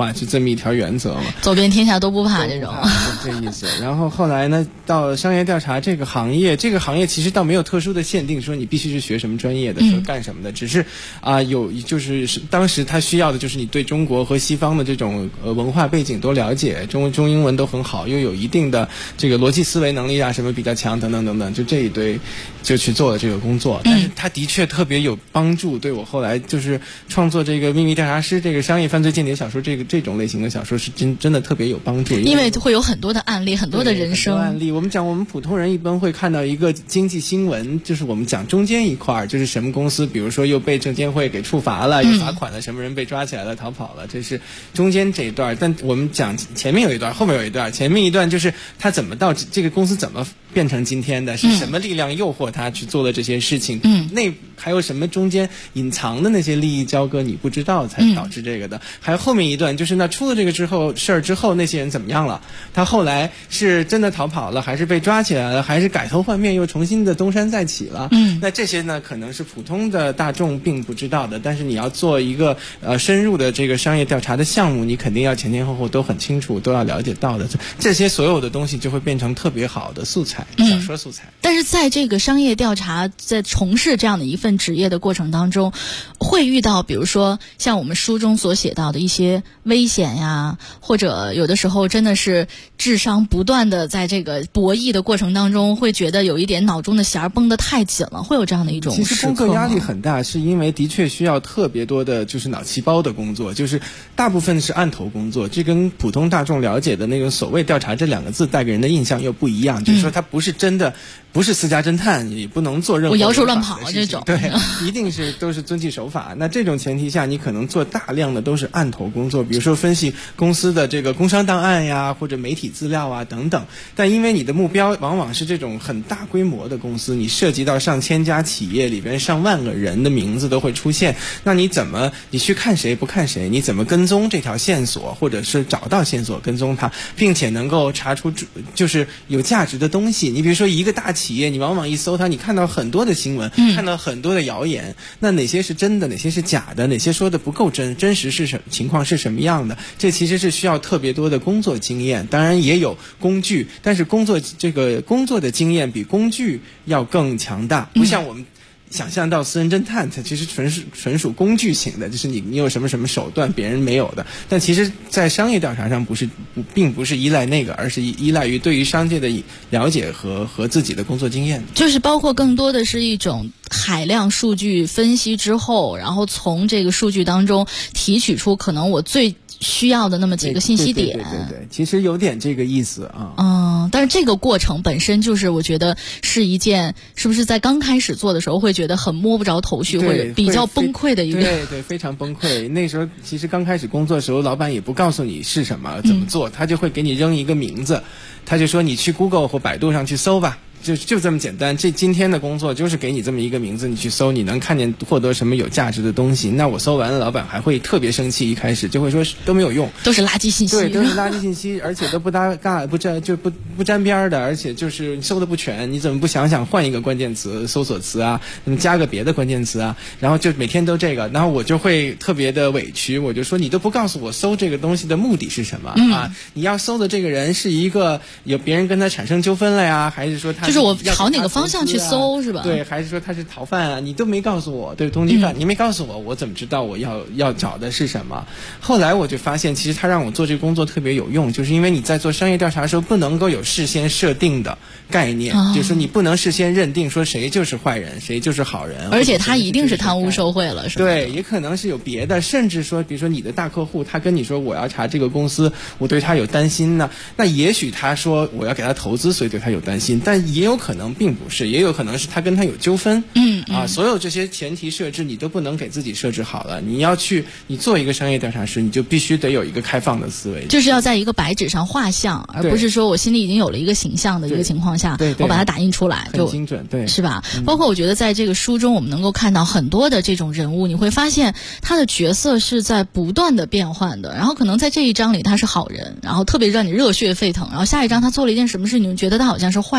么一条原则嘛， 走遍天下都不怕这种， 就这意思。然后后来呢，到商业调查这个行业其实倒没有特殊的限定，说你必须是学什么专业的，说干什么的，只是有就是当时他需要的就是你对中国和西方的这种文化背景都了解，中英文都很好，又有一定的这个逻辑思维能力啊什么比较强等等等等，就这一堆就去做了这个工作。但是他的确特别有帮助，对我后来就是创作这个秘密调查师这个商业犯罪间谍小说这种类型的小说是真的特别有帮助， 因为会有很多的案例，很多的人生案例。我们普通人一般会看到一个经济新闻，就是我们讲中间一块，就是什么公司比如说又被证监会给处罚了，又罚款了，什么人被抓起来了逃跑了，这是中间这一段。但我们讲前面有一段，后面有一段，前面一段就是他怎么到这个公司怎么变成今天的，是什么力量诱惑他去做了这些事情，那还有什么中间隐藏的那些利益交割你不知道才导致这个的。还有后面一段就是那出了这个事儿之后那些人怎么样了，他后来是真的逃跑了，还是被抓起来了，还是改头换面又重新的东山再起了，那这些呢可能是普通的大众并不知道的，但是你要做一个深入的这个商业调查的项目，你肯定要前前后后都很清楚，都要了解到的，这些所有的东西就会变成特别好的素材，小说素材。 但是在这个商业调查在从事这样的一份职业的过程当中，会遇到比如说像我们书中所写到的一些危险呀，或者有的时候真的是智商不断的在这个博弈的过程当中，会觉得有一点脑中的弦儿绷得太紧了，会有这样的一种时刻吗？ 其实工作压力很大，是因为的确需要特别多的就是脑细胞的工作，就是大部分是案头工作，这跟普通大众了解的那个所谓调查这两个字带给人的印象又不一样，就是说它不是真的不是私家侦探，也不能做任何我摇手乱跑这种， 对，一定是都是遵纪守法。那这种前提下，你可能做大量的都是案头工作，比如说分析公司的这个工商档案呀，或者媒体资料啊等等。但因为你的目标往往是这种很大规模的公司，你涉及到上千家企业里边上万个人的名字都会出现，那你去看谁不看谁？你怎么跟踪这条线索，或者是找到线索跟踪它，并且能够查出就是有价值的东西？你比如说一个大企业，你往往一搜它，你看到很多的新闻，看到很多的谣言，那哪些是真的，哪些是假的，哪些说的不够真实是情况是什么样的？这其实是需要特别多的工作经验，当然也有工具，但是工作的经验比工具要更强大，不像我们想象到私人侦探，它其实纯属工具型的，就是你有什么手段别人没有的。但其实在商业调查上并不是依赖那个，而是依赖于对于商界的了解和自己的工作经验， 就是包括更多的是一种海量数据分析之后，然后从这个数据当中提取出可能我最需要的那么几个信息点。 对，其实有点这个意思啊。 但是这个过程本身就是我觉得是一件，是不是在刚开始做的时候会觉得很摸不着头绪，或者比较崩溃的一个。 对，非常崩溃。那时候其实刚开始工作的时候，老板也不告诉你是什么怎么做，他就会给你扔一个名字，他就说你去 Google 或百度上去搜吧。就这么简单，今天的工作就是给你这么一个名字，你去搜，你能看见获得什么有价值的东西。那我搜完了，老板还会特别生气，一开始就会说都没有用， 都是垃圾信息。 对，都是垃圾信息，而且都不搭嘎，不沾边的，而且就是搜的不全。你怎么不想想换一个关键词搜索词啊，加个别的关键词啊？然后就每天都这个，然后我就会特别的委屈，我就说你都不告诉我搜这个东西的目的是什么啊？你要搜的这个人是一个有别人跟他产生纠纷了呀，还是说他？ 就是我朝哪个方向去搜是吧？ 对，还是说他是逃犯啊？你都没告诉我，对，通缉犯，你没告诉我，我怎么知道我要找的是什么？后来我就发现，其实他让我做这个工作特别有用，就是因为你在做商业调查的时候，不能够有事先设定的概念，就是你不能事先认定说谁就是坏人，谁就是好人， 而且他一定是贪污受贿了，是吧？ 对，也可能是有别的，甚至说，比如说你的大客户，他跟你说我要查这个公司，我对他有担心呢，那也许他说我要给他投资，所以对他有担心，但也有可能并不是，也有可能是他跟他有纠纷。所有这些前提设置你都不能给自己设置好了。你做一个商业调查师，你就必须得有一个开放的思维， 就是要在一个白纸上画像，而不是说我心里已经有了一个形象的一个情况下，我把它打印出来， 很精准，对， 是吧？包括我觉得在这个书中，我们能够看到很多的这种人物，你会发现他的角色是在不断的变换的。然后可能在这一章里他是好人，然后特别让你热血沸腾，然后下一章他做了一件什么事，你们觉得他好像是坏人，就是每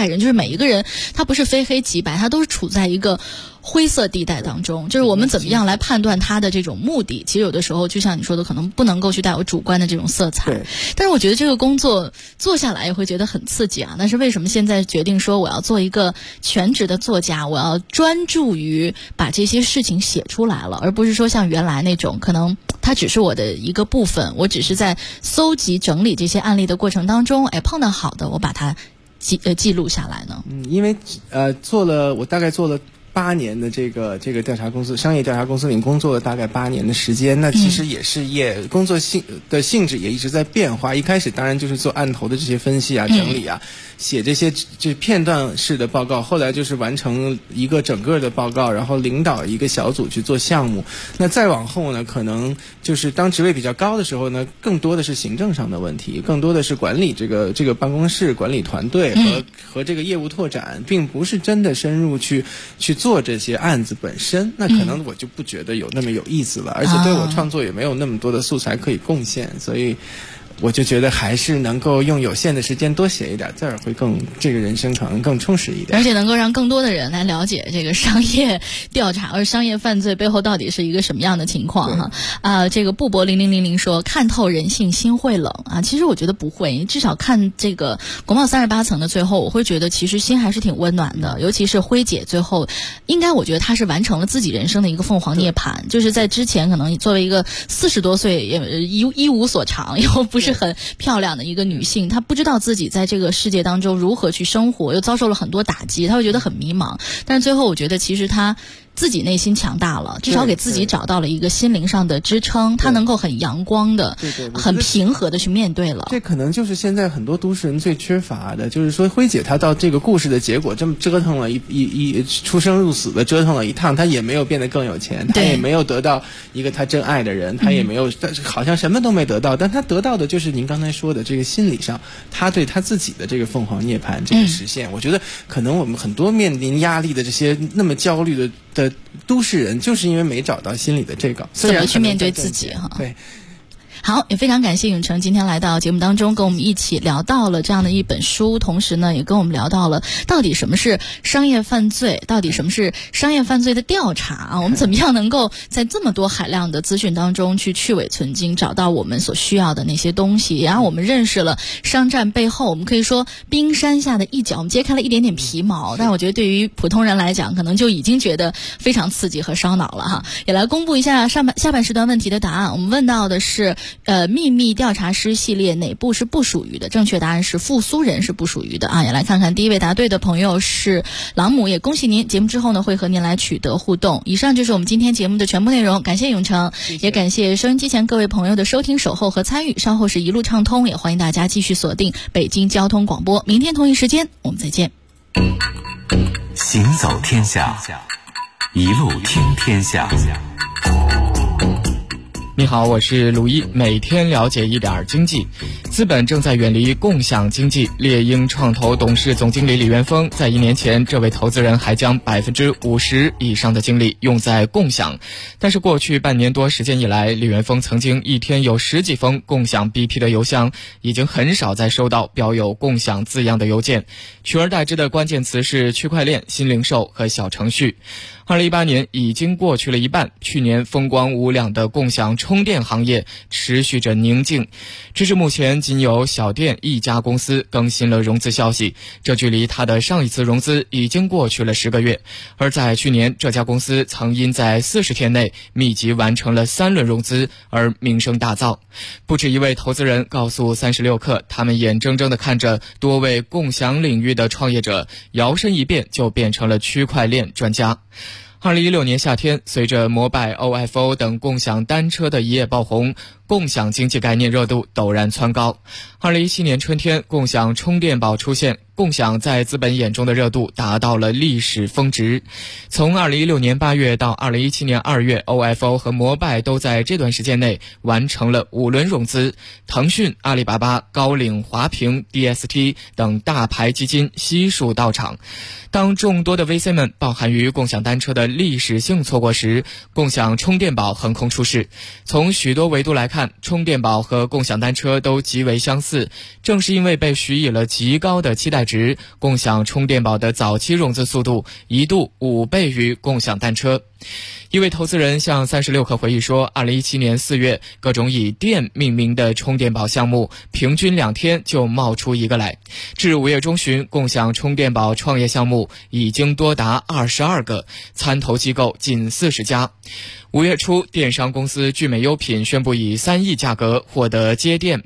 每一个人他不是非黑即白，他都是处在一个灰色地带当中，就是我们怎么样来判断他的这种目的，其实有的时候就像你说的，可能不能够去带有主观的这种色彩。 对。 但是我觉得这个工作做下来也会觉得很刺激啊。但是为什么现在决定说我要做一个全职的作家，我要专注于把这些事情写出来了，而不是说像原来那种可能它只是我的一个部分，我只是在搜集整理这些案例的过程当中，碰到好的我把它记录下来呢？ 因为我大概做了8年的这个调查公司，商业调查公司里工作了大概8年的时间，那其实也是工作性质也一直在变化。一开始当然就是做案头的这些分析啊、整理啊，写这些就是片段式的报告，后来就是完成一个整个的报告，然后领导一个小组去做项目。那再往后呢，可能就是当职位比较高的时候呢，更多的是行政上的问题，更多的是管理这个办公室、管理团队和这个业务拓展，并不是真的深入去做这些案子本身。那可能我就不觉得有那么有意思了，而且对我创作也没有那么多的素材可以贡献，所以我就觉得还是能够用有限的时间多写一点字儿，会这个人生可能更充实一点， 而且能够让更多的人来了解这个商业调查而商业犯罪背后到底是一个什么样的情况哈。这个布博0000说看透人性心会冷啊，其实我觉得不会，至少看这个国贸38层的最后，我会觉得其实心还是挺温暖的，尤其是辉姐最后应该我觉得她是完成了自己人生的一个凤凰涅槃，就是在之前可能作为一个40多岁也一无所长，又不是很漂亮的一个女性，她不知道自己在这个世界当中如何去生活，又遭受了很多打击，她会觉得很迷茫。但是最后我觉得其实她自己内心强大了，至少给自己找到了一个心灵上的支撑，她能够很阳光的、很平和的去面对了。 这可能就是现在很多都市人最缺乏的，就是说辉姐她到这个故事的结果这么折腾了一出生入死的折腾了一趟，她也没有变得更有钱，她也没有得到一个她真爱的人，她也没有好像什么都没得到，但她得到的就是您刚才说的这个心理上，她对她自己的这个凤凰涅槃这个实现。我觉得可能我们很多面临压力的这些那么焦虑的都市人，就是因为没找到心里的这个怎么去面对自己哈。 对。 好，也非常感谢永成今天来到节目当中，跟我们一起聊到了这样的一本书，同时呢，也跟我们聊到了到底什么是商业犯罪，到底什么是商业犯罪的调查啊？我们怎么样能够在这么多海量的资讯当中去伪存精，找到我们所需要的那些东西？然后我们认识了商战背后，我们可以说冰山下的一角，我们揭开了一点点皮毛，但我觉得对于普通人来讲，可能就已经觉得非常刺激和烧脑了哈。也来公布一下下半时段问题的答案，我们问到的是秘密调查师系列哪部是不属于的？正确答案是复苏人是不属于的啊！也来看看第一位答对的朋友是朗姆，也恭喜您，节目之后呢会和您来取得互动。以上就是我们今天节目的全部内容，感谢永成，也感谢收音机前各位朋友的收听、守候和参与。稍后是一路畅通，也欢迎大家继续锁定北京交通广播。明天同一时间我们再见。 行走天下，一路听天下。 你好，我是鲁一，每天了解一点经济。资本正在远离共享经济。猎鹰创投董事总经理李元峰在1年前，这位投资人还将50%以上的精力用在共享。但是过去半年多时间以来，李元峰曾经一天有10几封共享 BP 的邮箱，已经很少再收到标有共享字样的邮件，取而代之的关键词是区块链、新零售和小程序。2018年已经过去了一半，去年风光无两的共享充电行业持续着宁静。直至目前，仅有小店一家公司更新了融资消息，这距离它的上一次融资已经过去了10个月。而在去年，这家公司曾因在40天内密集完成了3轮融资而名声大噪。不止一位投资人告诉36氪，他们眼睁睁地看着多位共享领域的创业者摇身一变就变成了区块链专家。2016年夏天，随着摩拜、OFO 等共享单车的一夜爆红，共享经济概念热度陡然蹿高。2017年春天，共享充电宝出现，共享在资本眼中的热度达到了历史峰值。从2016年8月到2017年2月 ，OFO 和摩拜都在这段时间内完成了5轮融资，腾讯、阿里巴巴、高瓴、华平、DST 等大牌基金悉数到场。当众多的 VC 们抱憾于共享单车的历史性错过时，共享充电宝横空出世。从许多维度来看，充电宝和共享单车都极为相似，正是因为被许以了极高的期待值，共享充电宝的早期融资速度一度5倍于共享单车。一位投资人向36氪回忆说，2017年4月，各种以电命名的充电宝项目平均2天就冒出一个来。至5月中旬，共享充电宝创业项目已经多达22个，参投机构近40家。5月初，电商公司聚美优品宣布以3亿价格获得接电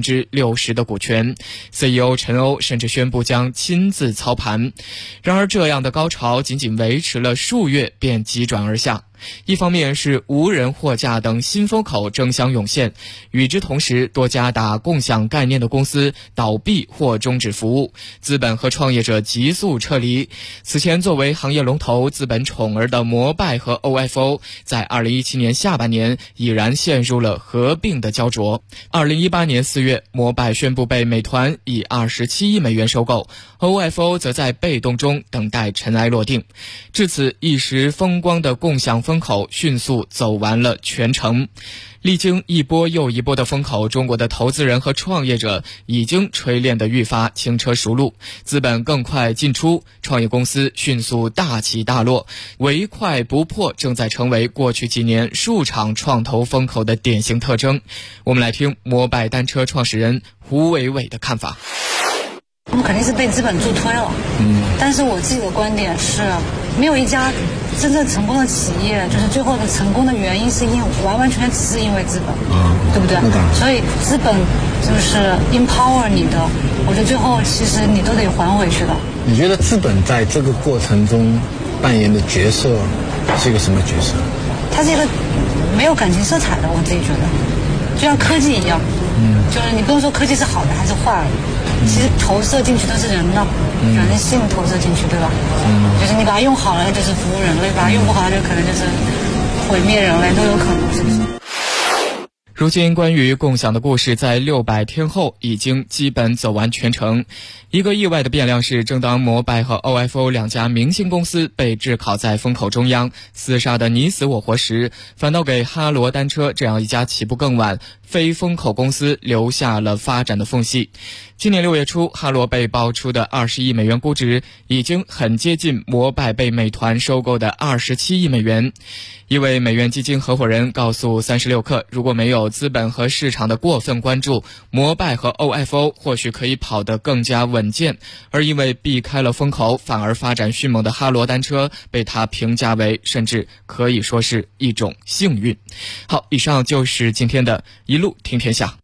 60%的股权 ，CEO 陈欧甚至宣布将亲自操盘。然而，这样的高潮仅仅维持了数月便急转而下。一方面是无人货架等新风口争相涌现，与之同时，多家打共享概念的公司倒闭或终止服务，资本和创业者急速撤离。此前作为行业龙头、资本宠儿的摩拜和 OFO， 在2017年下半年已然陷入了合并的焦灼。2018年4月，摩拜宣布被美团以27亿美元收购， OFO 则在被动中等待尘埃落定。至此，一时风光的共享风口迅速走完了全程。历经一波又一波的风口，中国的投资人和创业者已经锤炼得愈发轻车熟路，资本更快进出，创业公司迅速大起大落，唯快不破正在成为过去几年数场创投风口的典型特征。我们来听摩拜单车创始人胡伟伟的看法。 我们肯定是被资本助推了，但是我自己的观点是，没有一家真正成功的企业，就是最后的成功的原因是完完全全只是因为资本，对不对？所以资本就是 empower 你的，我觉得最后其实你都得还回去的。 你觉得资本在这个过程中扮演的角色是一个什么角色？ 它是一个没有感情色彩的，我自己觉得，就像科技一样，就是你不用说科技是好的还是坏的。其实投射进去都是人的，人性投射进去，对吧？就是你把它用好了，就是服务人类；把它用不好，就可能就是毁灭人类，都有可能，是不是？ 如今，关于共享的故事在600天后已经基本走完全程。一个意外的变量是，正当摩拜和 OFO 两家明星公司被炙烤在风口中央，厮杀的你死我活时，反倒给哈罗单车这样一家起步更晚、非风口公司留下了发展的缝隙。今年6月初，哈罗被爆出的20亿美元估值，已经很接近摩拜被美团收购的27亿美元。一位美元基金合伙人告诉36氪，如果没有资本和市场的过分关注，摩拜和 OFO 或许可以跑得更加稳健，而因为避开了风口，反而发展迅猛的哈罗单车被他评价为甚至可以说是一种幸运。好，以上就是今天的一路听天下。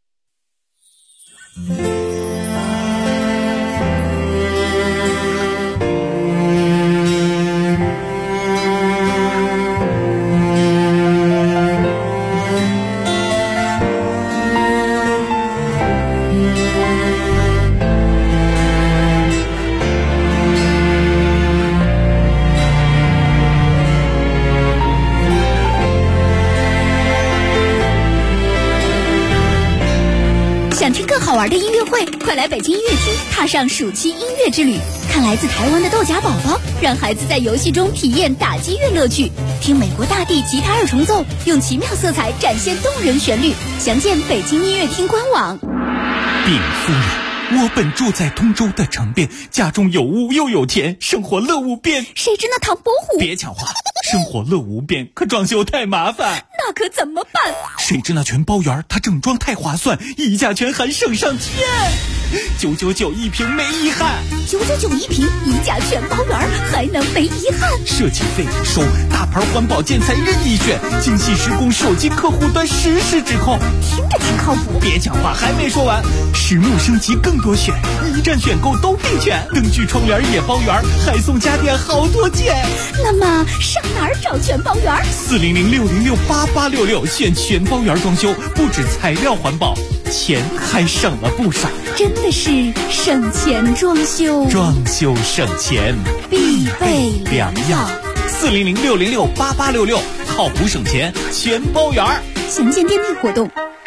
想听更好玩的音乐会，快来北京音乐厅，踏上暑期音乐之旅，看来自台湾的豆荚宝宝，让孩子在游戏中体验打击乐乐趣，听美国大地吉他二重奏，用奇妙色彩展现动人旋律。详见北京音乐厅官网。 禀夫人，我本住在通州的城边，家中有屋又有田，生活乐无边。 谁知那唐伯虎？ 别抢话，生活乐无边，可装修太麻烦。 那可怎么办？ 谁知那全包园，它整装太划算，溢价全含省上天，999一瓶没遗憾。 999一瓶，溢价全包园，还能没遗憾？ 设计费收，大牌环保建材任意选，精细施工，手机客户端实时指控， 听着挺靠谱。 别讲话，还没说完，实木升级更多选，一站选购都必选，灯具窗帘也包圆，还送家电好多件。 那么上哪儿找全包园？400-606-8866，选全包园装修，不止材料环保，钱还省了不少。真的是省钱装修， 装修省钱必备良药。 400-606-8866，靠谱省钱全包圆。 详见店内活动。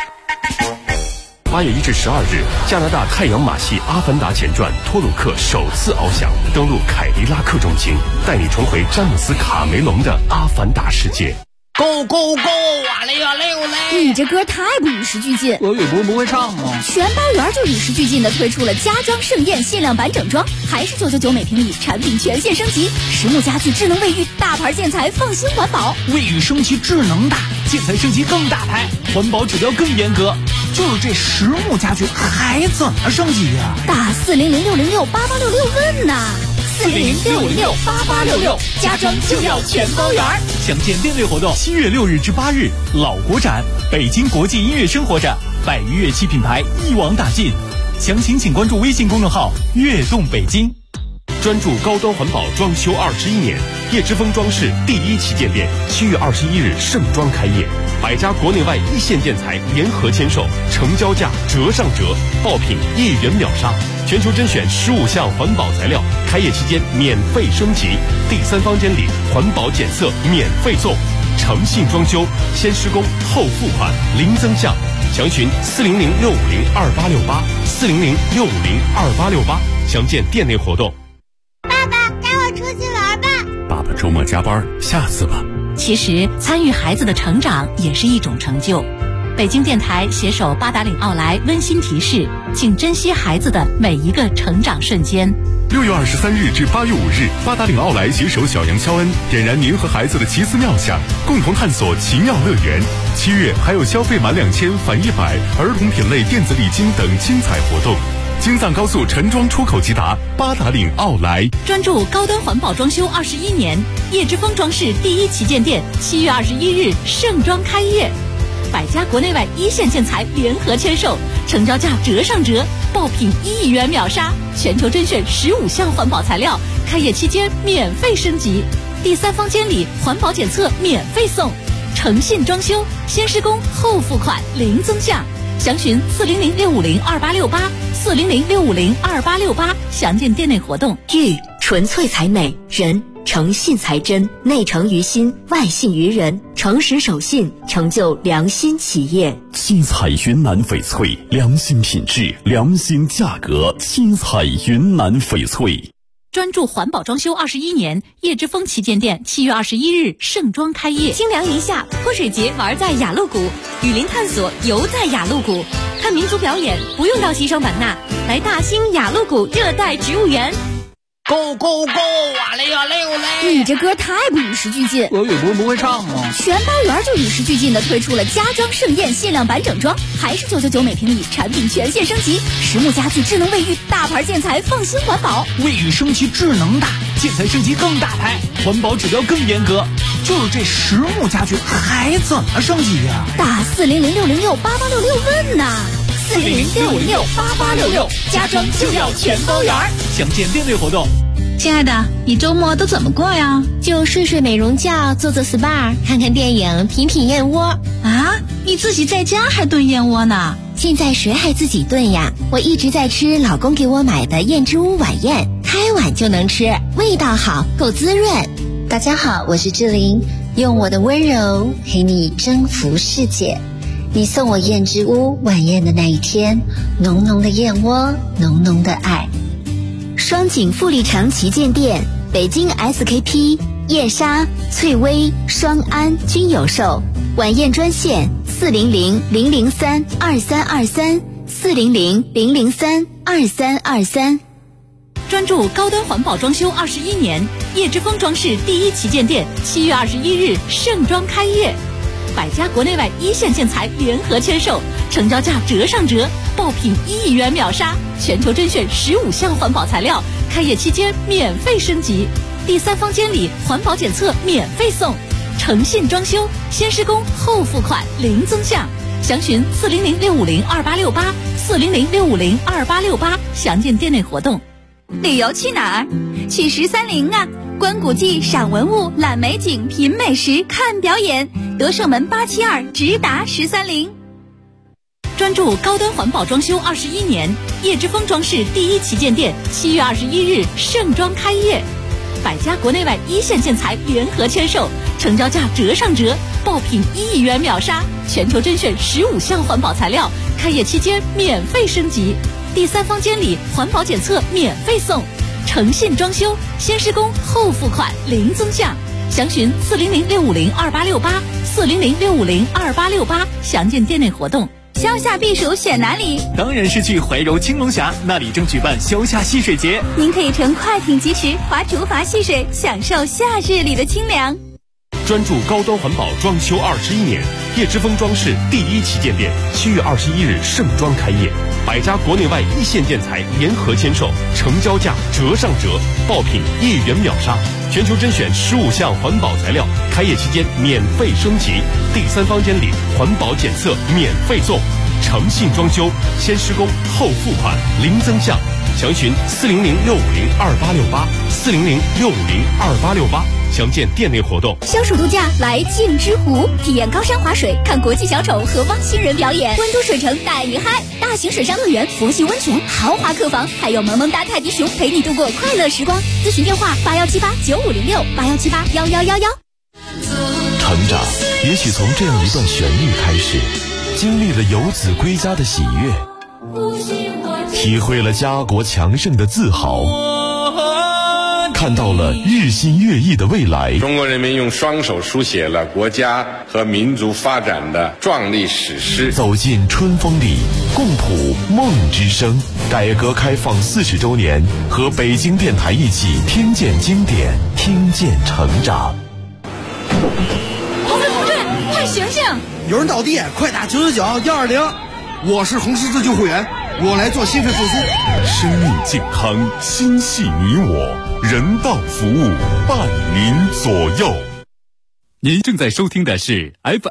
8月1至12日，加拿大太阳马戏《阿凡达前传》托鲁克首次翱翔，登陆凯迪拉克中心，带你重回詹姆斯·卡梅隆的阿凡达世界。 Go go go！哇嘞哇嘞哇嘞！ 你这歌太不与时俱进， 俄语不会唱吗？ 全包圆就与时俱进的推出了家装盛宴限量版整装，还是999每平米，产品全线升级，实木家具、智能卫浴、大牌建材，放心环保。 卫浴升级智能大，建材升级更大牌，环保指标更严格。就是这实木家具还怎么升级呀？ 打400-606-8866问呐，400-606-8866，家装就要全包圆。 详见店内活动，7月6日至8日，老国展，北京国际音乐生活展，100余乐器品牌一网打尽。详情请关注微信公众号“悦动北京”。 专注高端环保装修21年，叶之峰装饰第1旗舰店7月21日盛装开业，100家国内外一线建材联合签售，成交价折上折，爆品1元秒杀，全球甄选15项环保材料，开业期间免费升级，第3房间里环保检测免费送，诚信装修，先施工后付款，零增项。详询400-650-2868，400-650-2868，详见店内活动。 爸爸，带我出去玩吧。 爸爸周末加班，下次吧。 其实参与孩子的成长也是一种成就。北京电台携手八达岭奥莱温馨提示，请珍惜孩子的每一个成长瞬间。 6月23日至8月5日，八达岭奥莱携手小杨肖恩，点燃您和孩子的奇思妙想，共同探索奇妙乐园。7月还有消费满2000返100，儿童品类电子礼金等精彩活动。京藏高速陈庄出口即达，八达岭奥莱。 专注高端环保装修21年，叶之峰装饰第1旗舰店7月21日盛装开业，100家国内外一线建材联合签售，成交价折上折，爆品1亿元秒杀，全球甄选15项环保材料，开业期间免费升级，第3房间里环保检测免费送，诚信装修，先施工后付款，零增项。详询400-650-2868，400-650-2868，详见店内活动。 玉纯粹才美，人诚信才真，内诚于心，外信于人，诚实守信，成就良心企业。 七彩云南翡翠，良心品质，良心价格。七彩云南翡翠。 专注环保装修21年，叶之峰旗舰店7月21日盛装开业。 清凉一下，泼水节玩在雅鹿谷，雨林探索游在雅鹿谷，看民族表演不用到西双版纳，来大兴雅鹿谷热带植物园。 Go go go！ 哇嘞哇嘞哇嘞！ 你这歌太不与时俱进， 俄语不会唱吗？ 全包圆就与时俱进的推出了家装盛宴限量版整装，还是999每平米，产品全线升级，实木家具、智能卫浴、大牌建材，放心环保。 卫浴升级智能大，建材升级更大牌，环保指标更严格。就是这实木家具还怎么升级呀？ 打400-606-8866问呐，400-606-8866，家装就要全包圆。 详见店内活动。 亲爱的，你周末都怎么过呀？ 就睡睡美容觉，做做 SPA， 看看电影，品品燕窝。 啊，你自己在家还炖燕窝呢？ 现在谁还自己炖呀？我一直在吃老公给我买的燕之屋晚宴，开碗就能吃，味道好，够滋润。大家好，我是志玲，用我的温柔陪你征服世界。你送我燕之屋晚宴的那一天，浓浓的燕窝，浓浓的爱。 双井富力城旗舰店，北京 SKP、燕莎、翠微、双安均有售。晚宴专线400-003-2323，400-003-2323。 专注高端环保装修21年，叶之峰装饰第1旗舰店7月21日盛装开业，100家国内外一线建材联合签售，成交价折上折，爆品1亿元秒杀，全球甄选15项环保材料，开业期间免费升级，第3房间里环保检测免费送，诚信装修，先施工后付款，零增项。详询400-650-2868，400-650-2868，详见店内活动。 旅游去哪儿？去13陵啊！观古迹、赏文物、览美景、品美食、看表演，德胜门872直达13陵。 专注高端环保装修21年，叶之峰装饰第1旗舰店7月21日盛装开业，100家国内外一线建材联合签售，成交价折上折，爆品1亿元秒杀，全球甄选15项环保材料，开业期间免费升级，第3房间里环保检测免费送，诚信装修，先施工后付款，零增项。详询400-650-2868 400-650-2868，详见店内活动。 消夏避暑选哪里？ 当然是去怀柔青龙峡，那里正举办消夏戏水节。 您可以乘快艇疾驰，划竹筏戏水，享受夏日里的清凉。 专注高端环保装修21年，叶之峰装饰第一旗舰店7月21日盛装开业，100家国内外一线建材联合签售，成交价折上折，爆品1元秒杀，全球甄选15项环保材料，开业期间免费升级，第3方监理环保检测免费送，诚信装修，先施工后付款，零增项，详询400-650-2868，400-650-2868。详见店内活动。 消暑度假来镜之湖，体验高山滑水，看国际小丑和汪星人表演。温都水城带你嗨，大型水上乐园、佛系温泉、豪华客房，还有萌萌哒泰迪熊陪你度过快乐时光。咨询电话81789506，81781111。 成长也许从这样一段旋律开始，经历了游子归家的喜悦，体会了家国强盛的自豪，看到了日新月异的未来。 中国人民用双手书写了国家和民族发展的壮丽史诗。 走进春风里，共谱梦之声。改革开放40周年，和北京电台一起听见经典，听见成长。 同志，快醒醒！ 有人倒地，快打999-120。我是红十字救护员，我来做心肺复苏。 生命健康，心系你我，人道服务伴您左右。 您正在收听的是 FM